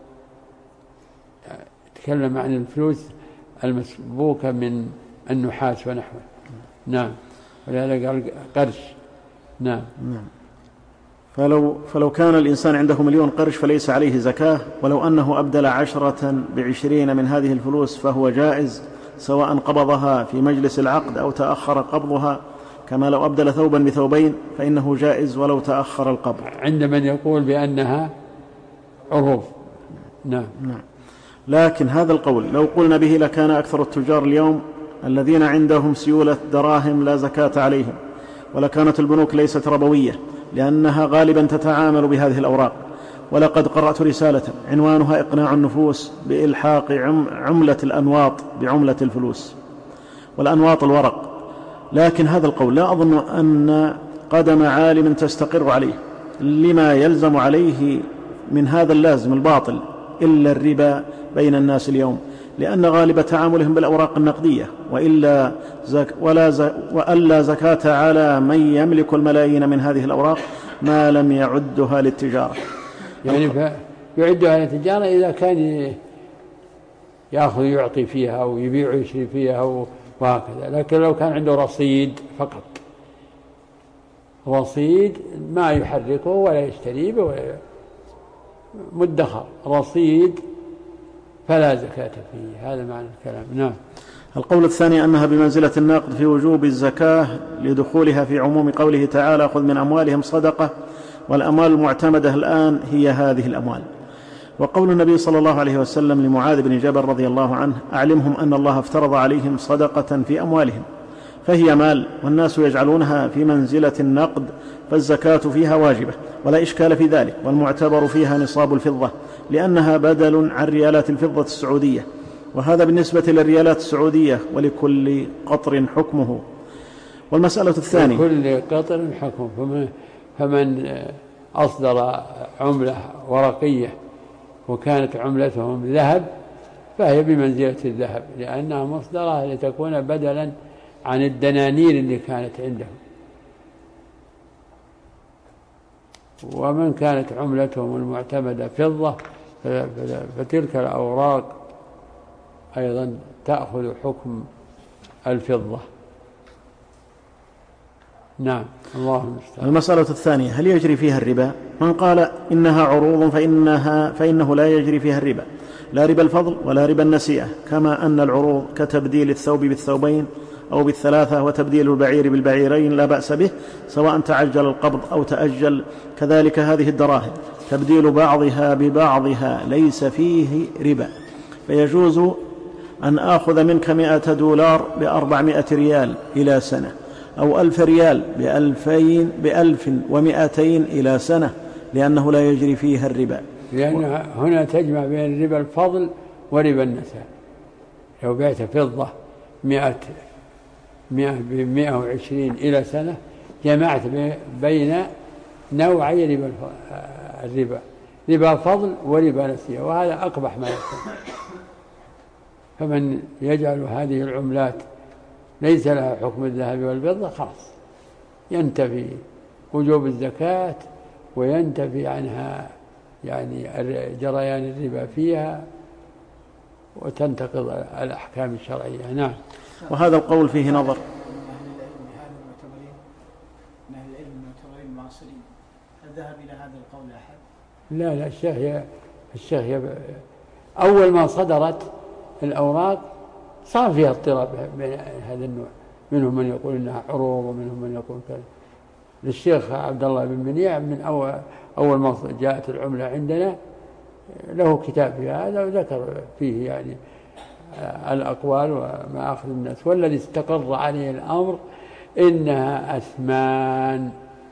Speaker 1: يتكلم عن الفلوس المسبوكة من النحاس ونحوه. نعم. ولذلك قال قرش. نعم.
Speaker 2: نعم. فلو, فلو كان الإنسان عنده مليون قرش فليس عليه زكاة، ولو أنه أبدل عشرة بعشرين من هذه الفلوس فهو جائز، سواء قبضها في مجلس العقد أو تأخر قبضها، كما لو أبدل ثوبا بثوبين فإنه جائز ولو تأخر القبض،
Speaker 1: عند من يقول بأنها عروض. نعم.
Speaker 2: نعم. لكن هذا القول لو قلنا به لكان أكثر التجار اليوم الذين عندهم سيولة دراهم لا زكاة عليهم، ولكانت البنوك ليست ربوية لأنها غالبا تتعامل بهذه الأوراق. ولقد قرأت رسالة عنوانها إقناع النفوس بإلحاق عملة الأنواط بعملة الفلوس، والأنواط الورق. لكن هذا القول لا أظن أن قدم عالم تستقر عليه، لما يلزم عليه من هذا اللازم الباطل إلا الربا بين الناس اليوم، لأن غالب تعاملهم بالأوراق النقدية، وإلا زك ولا زك وألا زكاة على من يملك الملايين من هذه الأوراق ما لم يعدها للتجارة.
Speaker 1: يعني يعدها للتجارة إذا كان يأخذ يعطي فيها أو يبيع ويشري فيها وهكذا، لكن لو كان عنده رصيد فقط، رصيد ما يحركه ولا يشتري به ولا مدخر، رصيد فلا زكاة فيه. هذا معنى الكلام. نعم.
Speaker 2: القول الثاني أنها بمنزلة النقد في وجوب الزكاة لدخولها في عموم قوله تعالى خذ من أموالهم صدقة، والأموال المعتمدة الآن هي هذه الأموال. وقول النبي صلى الله عليه وسلم لمعاذ بن جبل رضي الله عنه أعلمهم أن الله افترض عليهم صدقة في أموالهم، فهي مال والناس يجعلونها في منزلة النقد، فالزكاة فيها واجبة ولا إشكال في ذلك، والمعتبر فيها نصاب الفضة لأنها بدل عن ريالات الفضة السعودية، وهذا بالنسبة للريالات السعودية ولكل قطر حكمه. والمسألة الثانية
Speaker 1: لكل قطر حكمه، فمن, فمن أصدر عملة ورقية وكانت عملتهم ذهب فهي بمنزلة الذهب، لأنها مصدرة لتكون بدلا عن الدنانير اللي كانت عندهم. ومن كانت عملتهم المعتمدة فضة فتلك الأوراق أيضا تأخذ حكم الفضة. نعم. الله المستعان.
Speaker 2: المسألة الثانية هل يجري فيها الربا؟ من قال إنها عروض فإنها فإنه لا يجري فيها الربا، لا ربا الفضل ولا ربا النسيئة، كما أن العروض كتبديل الثوب بالثوبين أو بالثلاثة وتبديل البعير بالبعيرين لا بأس به، سواء تعجل القبض أو تأجل. كذلك هذه الدراهم تبديل بعضها ببعضها ليس فيه ربا، فيجوز أن آخذ منك مئة دولار بأربعمائة ريال إلى سنة، أو ألف ريال بألفين بألف ومئتين إلى سنة، لأنه لا يجري فيها الربا.
Speaker 1: لأن هنا تجمع بين ربا الفضل وربا النساء. لو بعت فضة مئة مئة بمئة وعشرين إلى سنة جمعت بين نوعي ربا الربا، ربا فضل وربا نسيئة، وهذا أقبح ما يكون. فمن يجعل هذه العملات ليس لها حكم الذهب والفضة خلاص ينتفي وجوب الزكاة وينتفي عنها يعني جريان الربا فيها وتنتقض الأحكام الشرعية. نعم.
Speaker 2: وهذا القول فيه نظر.
Speaker 4: من أهل العلم المعتبرين المعاصرين هل ذهب إلى هذا القول أحد؟
Speaker 1: لا لا الشيخ الشيخ أول ما صدرت الأوراق صار فيها اضطراب بين هذا النوع، منهم من يقول إنها عروض ومنهم من يقول كذا. للشيخ عبد الله بن منيع من أول أول ما جاءت العملة عندنا له كتاب في هذا وذكر فيه يعني الأقوال وما أخذ الناس، والذي استقر عليه الأمر إنها أثمان،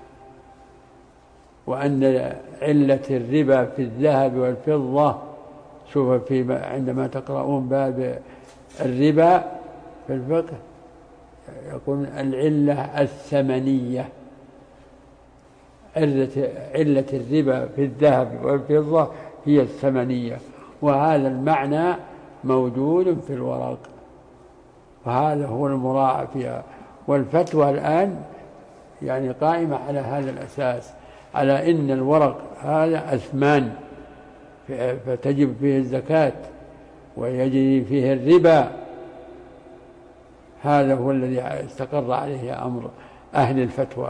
Speaker 1: وأن علة الربا في الذهب والفضة، شوف في عندما تقرؤون باب الربا في الفقه يقول العلة الثمنية، علة, علة الربا في الذهب والفضة هي الثمنية، وهذا المعنى موجود في الورق، وهذا هو المراعى فيها. والفتوى الآن يعني قائمة على هذا الأساس، على إن الورق هذا أثمان فتجب فيه الزكاة ويجري فيه الربا. هذا هو الذي استقر عليه أمر أهل الفتوى.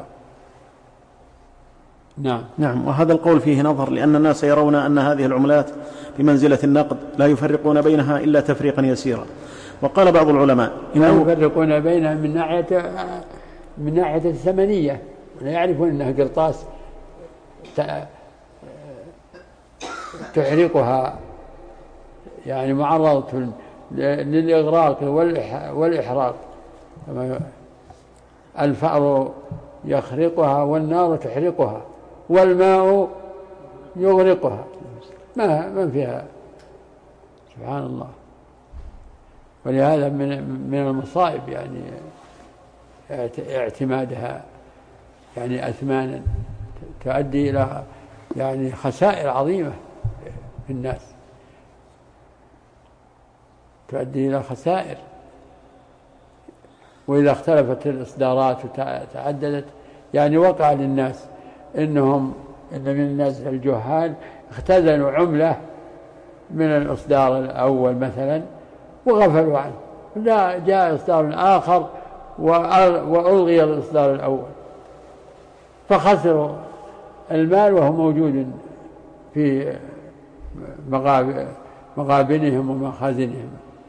Speaker 1: نعم
Speaker 2: نعم. وهذا القول فيه نظر، لأن الناس يرون أن هذه العملات بمنزلة النقد لا يفرقون بينها إلا تفريقا يسيرا. وقال بعض العلماء
Speaker 1: لا يفرقون بينها من ناحية من ناحية الثمنية، لا يعرفون أنها قرطاس تحرقها، يعني معرضة للإغراق والإحراق. الفأر يخرقها والنار تحرقها والماء يغرقها، ما ما فيها، سبحان الله. ولهذا من من المصائب يعني اعتمادها يعني أثمانا تؤدي إلى يعني خسائر عظيمة في الناس، تؤدي إلى خسائر. وإذا اختلفت الإصدارات وتعددت يعني وقع للناس إنهم إن من الناس الجهال اختزنوا عملة من الإصدار الأول مثلا وغفلوا عنه، لا جاء إصدار آخر وألغي الإصدار الأول، فخسروا المال وهو موجود في مغابنهم ومخازنهم.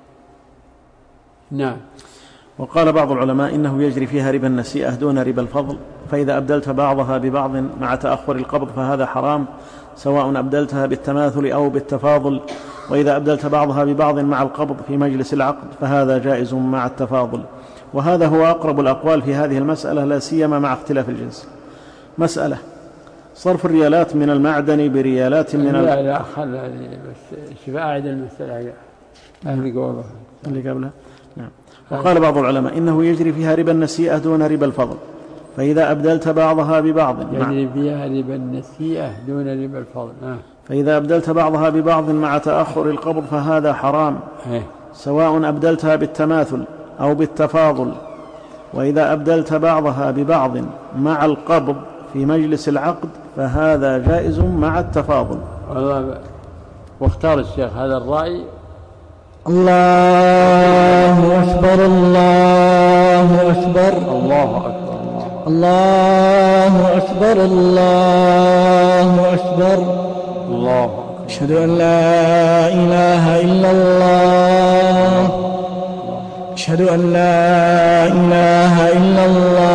Speaker 1: نعم.
Speaker 2: وقال بعض العلماء إنه يجري فيها ربا النسيئة دون ربا الفضل، فإذا أبدلت بعضها ببعض مع تأخر القبض فهذا حرام، سواء أبدلتها بالتماثل أو بالتفاضل. وإذا أبدلت بعضها ببعض مع القبض في مجلس العقد فهذا جائز مع التفاضل. وهذا هو أقرب الأقوال في هذه المسألة، لا سيما مع اختلاف الجنس. مسألة صرف الريالات من المعدن بريالات من
Speaker 1: لا لا خل هذه بس شوف أعد المسألة اللي قبلها
Speaker 2: اللي قبلها. نعم. وقال بعض العلماء إنه يجري فيها ربا النسيئة دون ربا الفضل، فإذا أبدلت بعضها ببعض
Speaker 1: يجري فيها ربا النسيئة دون ربا الفضل. آه.
Speaker 2: فإذا أبدلت بعضها ببعض مع تأخر القبض فهذا حرام،
Speaker 1: إيه.
Speaker 2: سواء أبدلتها بالتماثل أو بالتفاضل. وإذا أبدلت بعضها ببعض مع القبض في مجلس العقد فهذا جائز مع التفاضل.
Speaker 1: والله واختار الشيخ هذا الرأي.
Speaker 5: الله أكبر الله أكبر
Speaker 1: الله أكبر
Speaker 5: الله أكبر الله أكبر
Speaker 1: الله أكبر.
Speaker 5: أشهد أن لا إله إلا الله أشهد أن لا إله إلا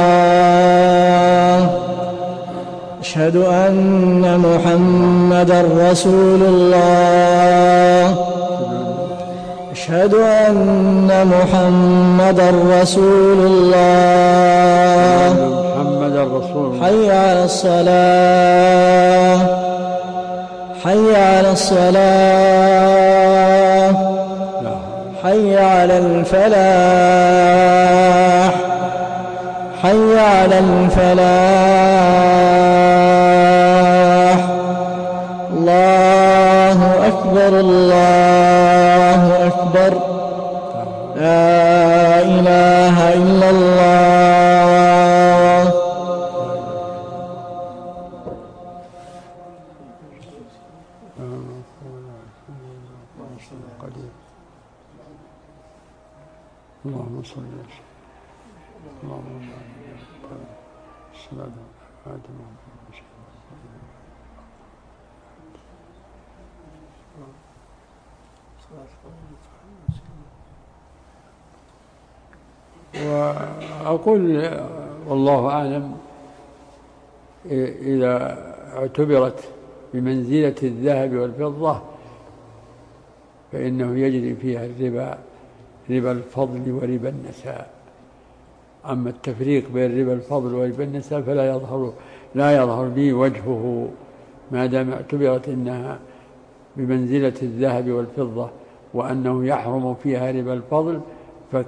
Speaker 5: الله أشهد أن محمدا رسول الله أشهد أن محمدا رسول الله
Speaker 1: محمدا رسول الله.
Speaker 5: حي على الصلاة حي على الصلاة حي على الفلاح حي على الفلاح. الله أكبر الله أكبر لا إله إلا الله.
Speaker 1: اللهم صل وسلم اللهم صل على وأقول والله أعلم إذا اعتبرت بمنزلة الذهب والفضة فإنه يجري فيها الربا ربا الفضل وربا النساء. أما التفريق بين ربا الفضل وربا النساء فلا يظهر لا يظهر لي وجهه ما دام اعتبرت إنها بمنزلة الذهب والفضة وأنه يحرم فيها ربا الفضل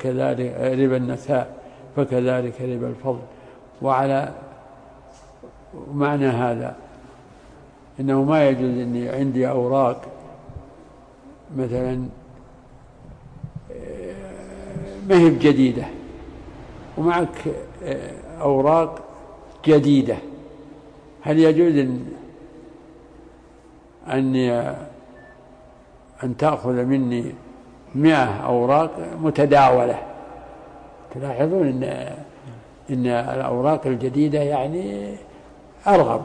Speaker 1: فكذلك ربا النساء فكذلك ربا الفضل. وعلى ومعنى هذا إنه ما يجوز أني عندي أوراق مثلا ما هي جديدة ومعك أوراق جديدة، هل يجوز أن أني أن تأخذ مني مئة أوراق متداولة؟ تلاحظون أن إن الأوراق الجديدة يعني أرغب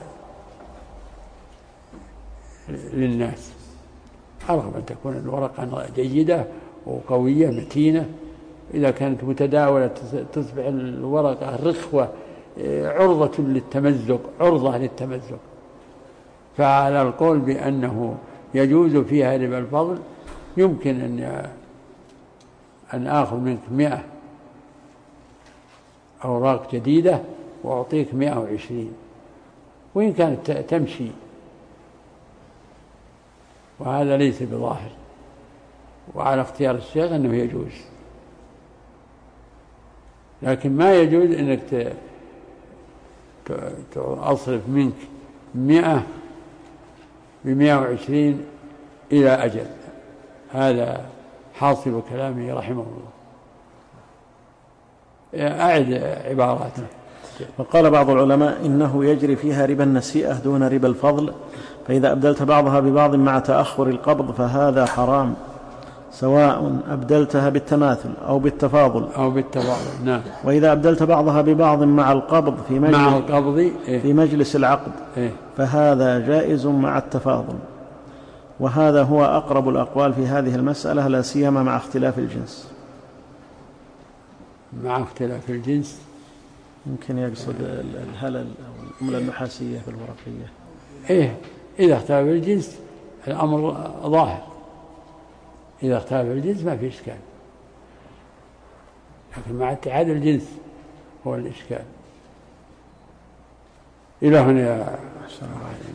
Speaker 1: للناس، أرغب أن تكون الورقة جيدة وقوية متينة. إذا كانت متداولة تصبح الورقة رخوة عرضة للتمزق، عرضة للتمزق. فعلى القول بأنه يجوز فيها ربا الفضل يمكن أن أن آخذ منك مئة أوراق جديدة وأعطيك مئة وعشرين، وإن كانت تمشي، وهذا ليس بظاهر، وعلى اختيار الشيخ أنه يجوز. لكن ما يجوز أنك أصرف منك مئة بمئة وعشرين إلى أجل. هذا حاصل كلامه رحمه الله. أعد عباراته.
Speaker 2: وقال بعض العلماء إنه يجري فيها ربا النسيئة دون ربا الفضل، فإذا أبدلت بعضها ببعض مع تأخر القبض فهذا حرام، سواء أبدلتها بالتماثل أو بالتفاضل
Speaker 1: أو بالتفاضل. نعم.
Speaker 2: وإذا أبدلت بعضها ببعض مع القبض في مجلس,
Speaker 1: مع القبض إيه؟
Speaker 2: في مجلس العقد
Speaker 1: إيه؟
Speaker 2: فهذا جائز مع التفاضل، وهذا هو أقرب الأقوال في هذه المسألة، لا سيما مع اختلاف الجنس.
Speaker 1: مع اختلاف الجنس
Speaker 2: يمكن يقصد الهلل أو الأملة النحاسية في الورقية.
Speaker 1: إيه، إذا اختلف الجنس الأمر ظاهر، إذا اختلف الجنس ما في إشكال، لكن مع اتحاد الجنس هو الإشكال. إلى هنا يا
Speaker 4: أحسن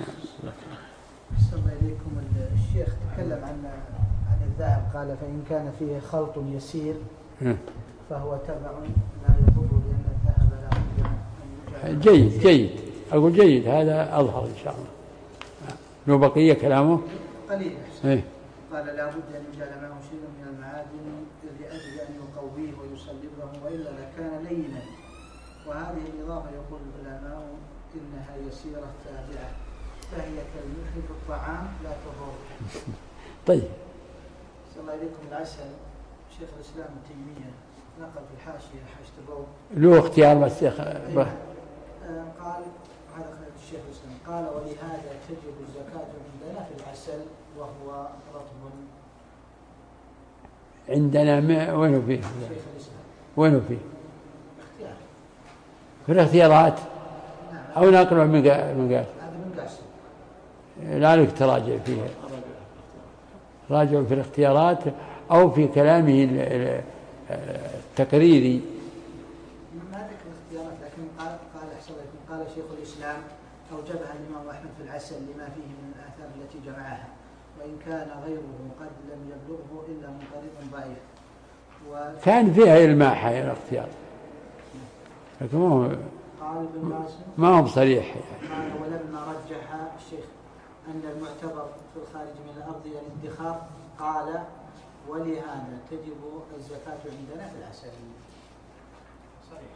Speaker 4: الله إليكم. الشيخ تكلم عن عن الذهب، قال فإن كان فيه خلط يسير فهو تبع لا يضر، لأن الذهب لا
Speaker 1: بد. جيد جيد أقول جيد، هذا أظهر إن شاء الله. لو بقية كلامه
Speaker 4: قليل.
Speaker 1: إيه؟
Speaker 4: قال لا بد أن يجعل معه شيء من المعادن لأجل أن يقويه ويصلبه، وإلا لكان لينا. وهذه الإضافة يقول العلماء إنها يسيرة تابعة، فهي كالملح في الطعام لا تضر.
Speaker 1: طيب.
Speaker 4: صلى الله عليكم. العسل شيخ الإسلام ابن تيمية نقل في الحاشية حاشية الروض
Speaker 1: له اختيار بس يا
Speaker 4: قال هذا الشيخ الإسلام قال ولهذا تجب الزكاة عندنا في العسل وهو رطب.
Speaker 1: عندنا ما وينه فيه؟
Speaker 4: شيخ الإسلام
Speaker 1: وينه فيه؟
Speaker 4: اختيار
Speaker 1: في الاختيارات.
Speaker 4: نعم.
Speaker 1: أو ناقله من قال
Speaker 4: هذا من قاسم.
Speaker 1: لا لك تراجع فيها، راجع في الاختيارات أو في كلامه التقريري.
Speaker 4: ما ذكر الاختيارات، لكن قال قال أحسن لكم قال شيخ الإسلام أوجبها الإمام أحمد في العسل لما فيه من الآثار التي جمعها، وإن كان غيره قد لم يبلغه إلا من طريق ضعيف. و...
Speaker 1: كان فيها إلماح يا الاختيار، لكن ما هو
Speaker 4: قال ابن قاسم
Speaker 1: ما هو بصريح.
Speaker 4: قال ولما رجح الشيخ أن المعتبر في الخارج من الأرض الادخار قال ولهذا تجب الزكاة عندنا في العسل. صحيح.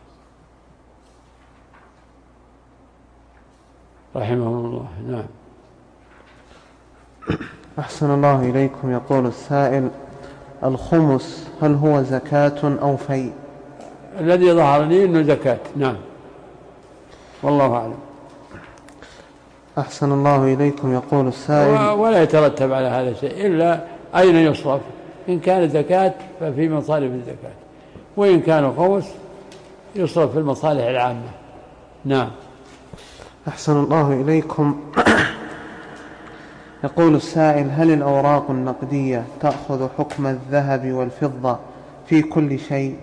Speaker 1: رحمه الله. نعم.
Speaker 6: أحسن الله إليكم. يقول السائل: الخمس هل هو زكاة أو فيء؟
Speaker 1: الذي ظهر لي أنه زكاة. نعم، والله أعلم.
Speaker 6: أحسن الله إليكم. يقول السائل:
Speaker 1: ولا يترتب على هذا شيء إلا أين يصرف. إن كان زكاة ففي مصارف الزكاة، وإن كان خمس يصرف في المصالح العامة. نعم.
Speaker 6: أحسن الله إليكم. يقول السائل: هل الأوراق النقدية تأخذ حكم الذهب والفضة في كل شيء؟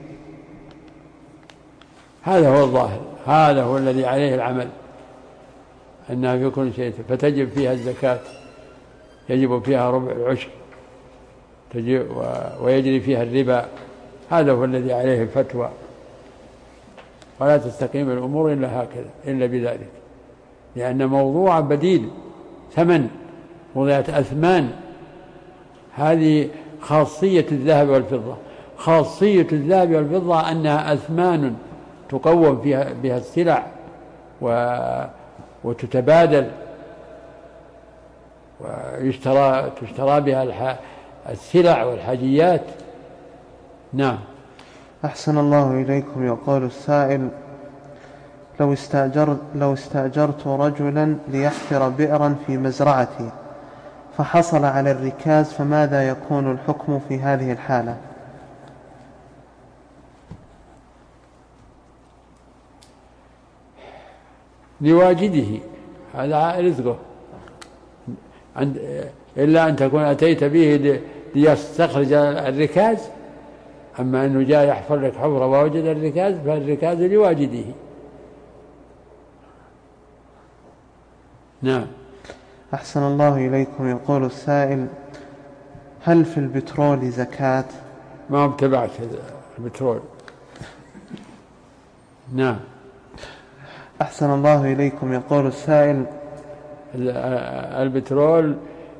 Speaker 1: هذا هو الظاهر، هذا هو الذي عليه العمل، أنها في كل شيء، فتجب فيها الزكاة، يجب فيها ربع العشر، تجب ويجري فيها الربا. هذا هو الذي عليه الفتوى، ولا تستقيم الأمور إلا هكذا، إلا بذلك. لأن موضوع بديل ثمن، وضعت أثمان. هذه خاصية الذهب والفضة. خاصية الذهب والفضة أنها أثمان تقوم فيها بها السلع وتتبادل ويشترى تشترى بها السلع والحاجيات. نعم.
Speaker 6: أحسن الله إليكم. يقول السائل: لو استأجرت, لو استأجرت رجلا ليحفر بئرا في مزرعتي فحصل على الركاز، فماذا يكون الحكم في هذه الحالة؟
Speaker 1: لواجده، هذا رزقه، إلا أن تكون أتيت به ليستخرج الركاز. أما أنه جاء يحفر لك حفرة ووجد الركاز فالركاز لواجده. نعم.
Speaker 6: أحسن الله إليكم. يقول السائل: هل في البترول زكاة؟
Speaker 1: ما ابتبعت البترول. نعم.
Speaker 6: أحسن الله إليكم. يقول السائل:
Speaker 1: البترول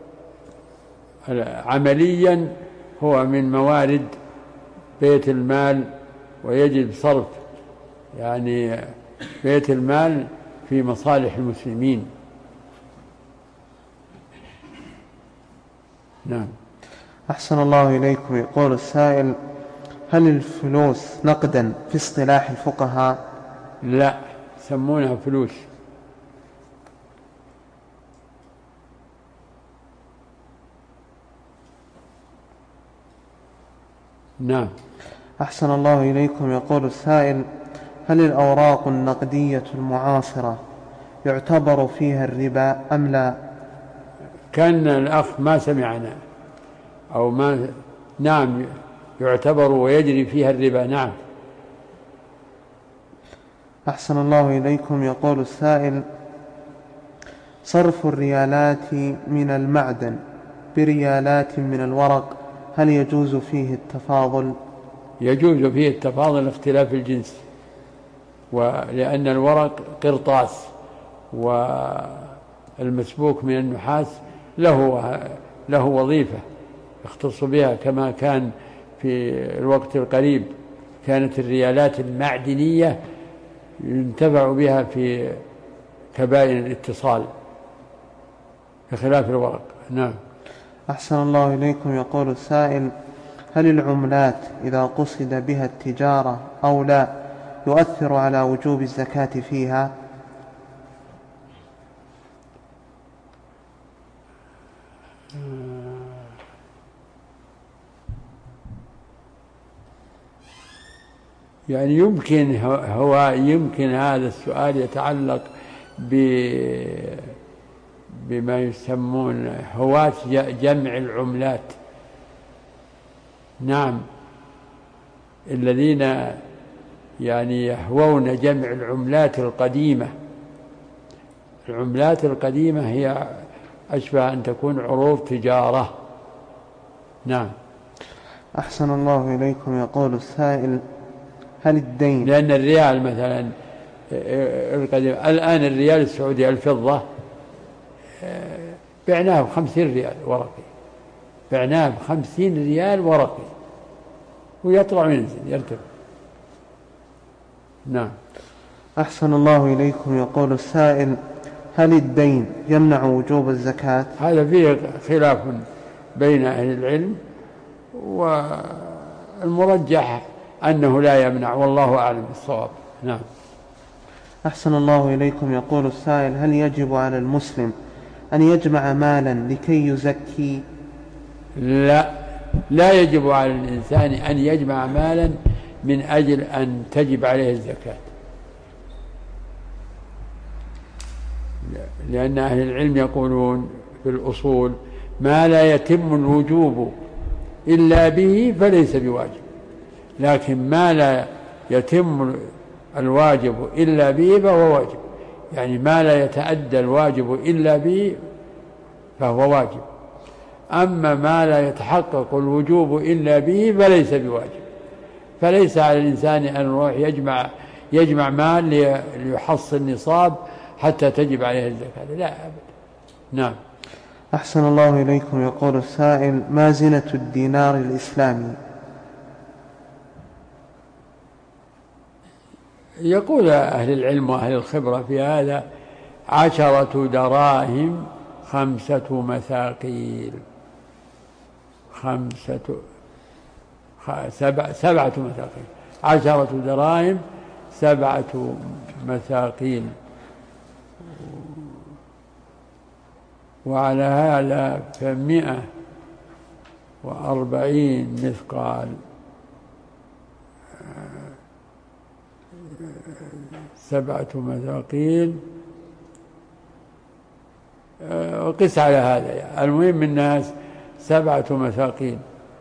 Speaker 1: عمليا هو من موارد بيت المال، ويجب صرف يعني بيت المال في مصالح المسلمين. نعم.
Speaker 6: أحسن الله إليكم. يقول السائل: هل الفلوس نقدا في اصطلاح الفقهاء؟
Speaker 1: لا، يسمونها فلوس. نعم.
Speaker 6: أحسن الله إليكم. يقول السائل: هل الأوراق النقدية المعاصرة يعتبر فيها الربا أم لا؟
Speaker 1: كان الأخ ما سمعنا أو ما. نعم، يعتبر ويجري فيها الربا. نعم.
Speaker 6: أحسن الله إليكم. يقول السائل: صرف الريالات من المعدن بريالات من الورق، هل يجوز فيه التفاضل؟
Speaker 1: يجوز فيه التفاضل لاختلاف الجنس، ولأن الورق قرطاس والمسبوك من النحاس له له وظيفة يختص بها، كما كان في الوقت القريب كانت الريالات المعدنية ينتفع بها في كبائن الاتصال بخلاف الورق. نعم.
Speaker 6: أحسن الله إليكم. يقول السائل: هل العملات إذا قصد بها التجارة أو لا يؤثر على وجوب الزكاة فيها؟
Speaker 1: يعني يمكن هو يمكن هذا السؤال يتعلق بما يسمون هواة جمع العملات. نعم، الذين يعني يهوون جمع العملات القديمة. العملات القديمة هي أشبه أن تكون عروض تجارة. نعم.
Speaker 6: أحسن الله إليكم. يقول السائل: هل الدين،
Speaker 1: لأن الريال مثلا القديم الآن الريال السعودي الفضة بعناه بخمسين ريال ورقي، بعناه بخمسين ريال ورقي، ويطلع وينزل يرتفع. نعم.
Speaker 6: أحسن الله إليكم. يقول السائل: هل الدين يمنع وجوب الزكاة؟
Speaker 1: هذا فيه خلاف بين أهل العلم، والمرجح أنه لا يمنع، والله أعلم بالصواب. نعم.
Speaker 6: أحسن الله إليكم. يقول السائل: هل يجب على المسلم أن يجمع مالا لكي يزكي؟
Speaker 1: لا، لا يجب على الإنسان أن يجمع مالا من أجل أن تجب عليه الزكاة، لأن أهل العلم يقولون في الأصول: ما لا يتم الوجوب إلا به فليس بواجب، لكن ما لا يتم الواجب إلا به فهو واجب. يعني ما لا يتأدى الواجب إلا به فهو واجب، أما ما لا يتحقق الوجوب إلا به فليس بواجب. فليس على الإنسان أن يروح يجمع يجمع مال ليحصل نصاب حتى تجب عليه الزكاة، لا أبدا. نعم.
Speaker 6: أحسن الله إليكم. يقول السائل: ما زنة الدينار الإسلامي؟
Speaker 1: يقول أهل العلم وأهل الخبرة في هذا: عشرة دراهم خمسة مثاقيل. خمسة سبع سبعة مثاقيل. عشرة دراهم سبعة مثاقيل. وعلى هذا فمئة وأربعين مثقال سبعة مثاقيل. وقس على هذا يعني. المهم الناس سبعة مثاقيل،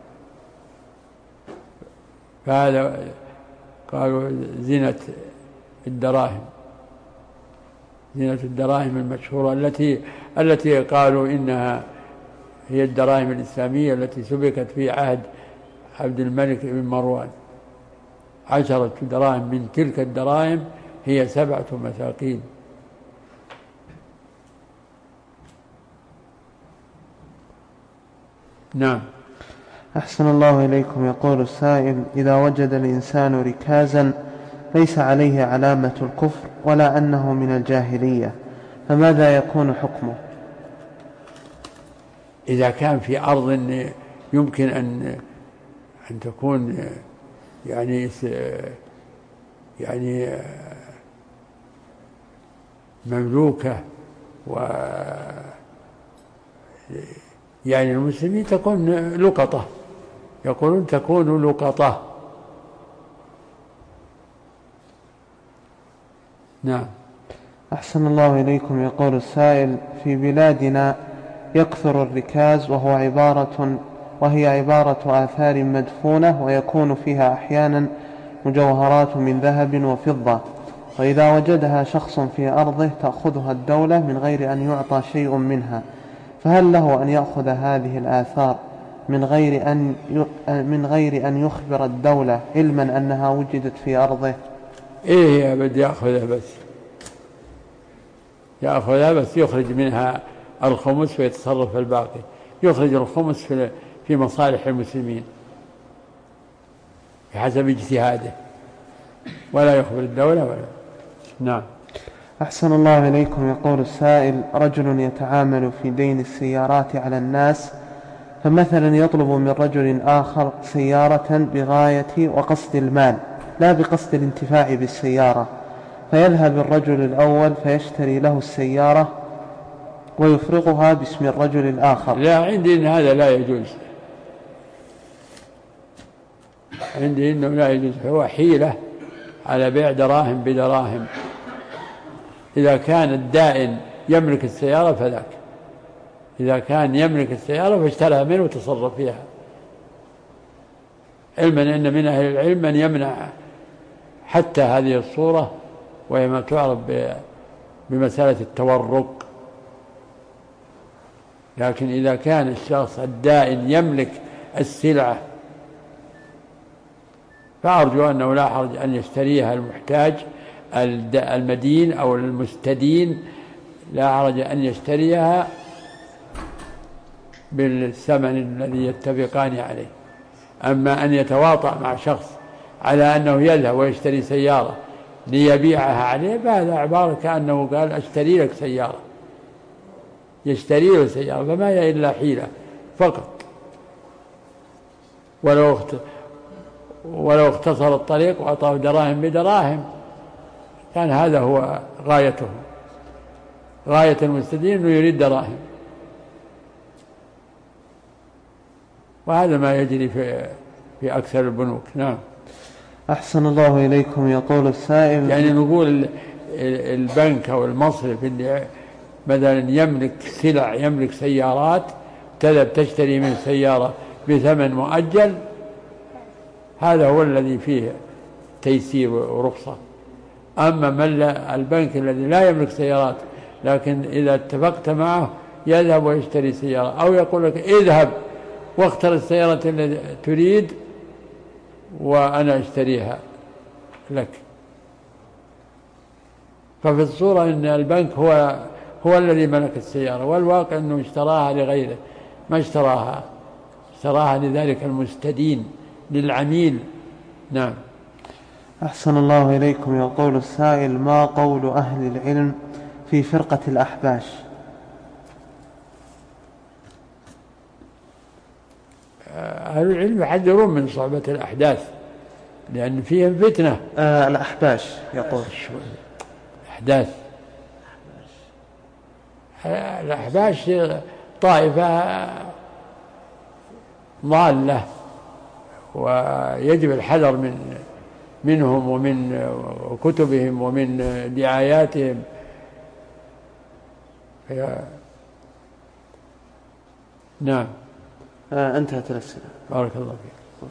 Speaker 1: فهذا قالوا زينة الدراهم، زينة الدراهم المشهورة التي التي قالوا إنها هي الدراهم الإسلامية التي سبكت في عهد عبد الملك بن مروان. عشرة دراهم من تلك الدراهم هي سبعة مثاقيل. نعم.
Speaker 6: أحسن الله إليكم. يقول السائل: إذا وجد الإنسان ركازا ليس عليه علامة الكفر ولا أنه من الجاهلية، فماذا يكون حكمه؟
Speaker 1: إذا كان في أرض يمكن أن أن تكون يعني يعني مملوكة و يعني المسلمين تكون لقطة، يقولون تكون لقطة. نعم.
Speaker 6: أحسن الله إليكم. يقول السائل: في بلادنا يكثر الركاز وهو عبارة وهي عبارة آثار مدفونة، ويكون فيها أحيانا مجوهرات من ذهب وفضة، وإذا وجدها شخص في أرضه تأخذها الدولة من غير أن يعطى شيء منها، فهل له أن يأخذ هذه الآثار من غير أن من غير أن يخبر الدولة علما أنها وجدت في أرضه؟
Speaker 1: إيه يا بدي يأخذها بس يأخذها بس يخرج منها الخمس ويتصرف الباقي، يخرج الخمس في في مصالح المسلمين بحسب اجتهاده، ولا يخبر الدولة ولا. نعم.
Speaker 6: أحسن الله إليكم. يقول السائل: رجل يتعامل في دين السيارات على الناس، فمثلا يطلب من رجل آخر سيارة بغاية وقصد المال لا بقصد الانتفاع بالسيارة، فيذهب الرجل الأول فيشتري له السيارة ويفرغها باسم الرجل الآخر.
Speaker 1: لا، عندي إن هذا لا يجوز، عندي إنه لا يجوز، هو حيلة على بيع دراهم بدراهم. إذا كان الدائن يملك السيارة فذاك، إذا كان يملك السيارة فاشترى منه وتصرف فيها، علما أن من أهل العلم من يمنع حتى هذه الصورة، وهي ما تعرف بمسألة التورق. لكن إذا كان الشخص الدائن يملك السلعة فأرجو أنه لا حرج أن يشتريها المحتاج المدين أو المستدين، لا حرج أن يشتريها بالثمن الذي يتفقان عليه. أما أن يتواطأ مع شخص على أنه يذهب ويشتري سيارة ليبيعها عليه، فهذا عبارة كأنه قال أشتري لك سيارة، يشتري له سيارة، فما هي إلا حيلة فقط. ولو ولو اختصر الطريق وأعطاه دراهم بدراهم كان هذا هو غايته، غاية المستدين أنه يريد دراهم، وهذا ما يجري في في أكثر البنوك. نعم.
Speaker 6: أحسن الله إليكم. يقول السائل:
Speaker 1: يعني نقول البنك أو المصرف اللي مثلا يملك سلع، يملك سيارات، تذهب تشتري من سيارة بثمن مؤجل، هذا هو الذي فيه تيسير ورخصة. أما من البنك الذي لا يملك سيارات لكن إذا اتفقت معه يذهب ويشتري سيارة، أو يقول لك اذهب واختر السيارة التي تريد وأنا أشتريها لك، ففي الصورة أن البنك هو هو الذي ملك السيارة، والواقع أنه اشتراها لغيره، ما اشتراها، اشتراها لذلك المستدين للعميل. نعم.
Speaker 6: أحسن الله إليكم. يقول السائل: ما قول أهل العلم في فرقة الأحباش؟
Speaker 1: أهل العلم يحذرون من صعوبة الأحداث لأن فيهم فتنة.
Speaker 6: آه الأحباش يقول
Speaker 1: أحداث الأحباش طائفة ضالة، ويجب الحذر من منهم ومن كتبهم ومن دعاياتهم. نعم.
Speaker 6: آه انتهت الأسئلة.
Speaker 1: بارك الله فيك.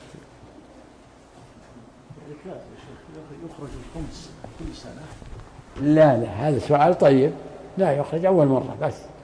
Speaker 2: يخرج الخمس كل سنة؟
Speaker 1: لا لا، هذا سؤال طيب. لا، يخرج أول مرة بس.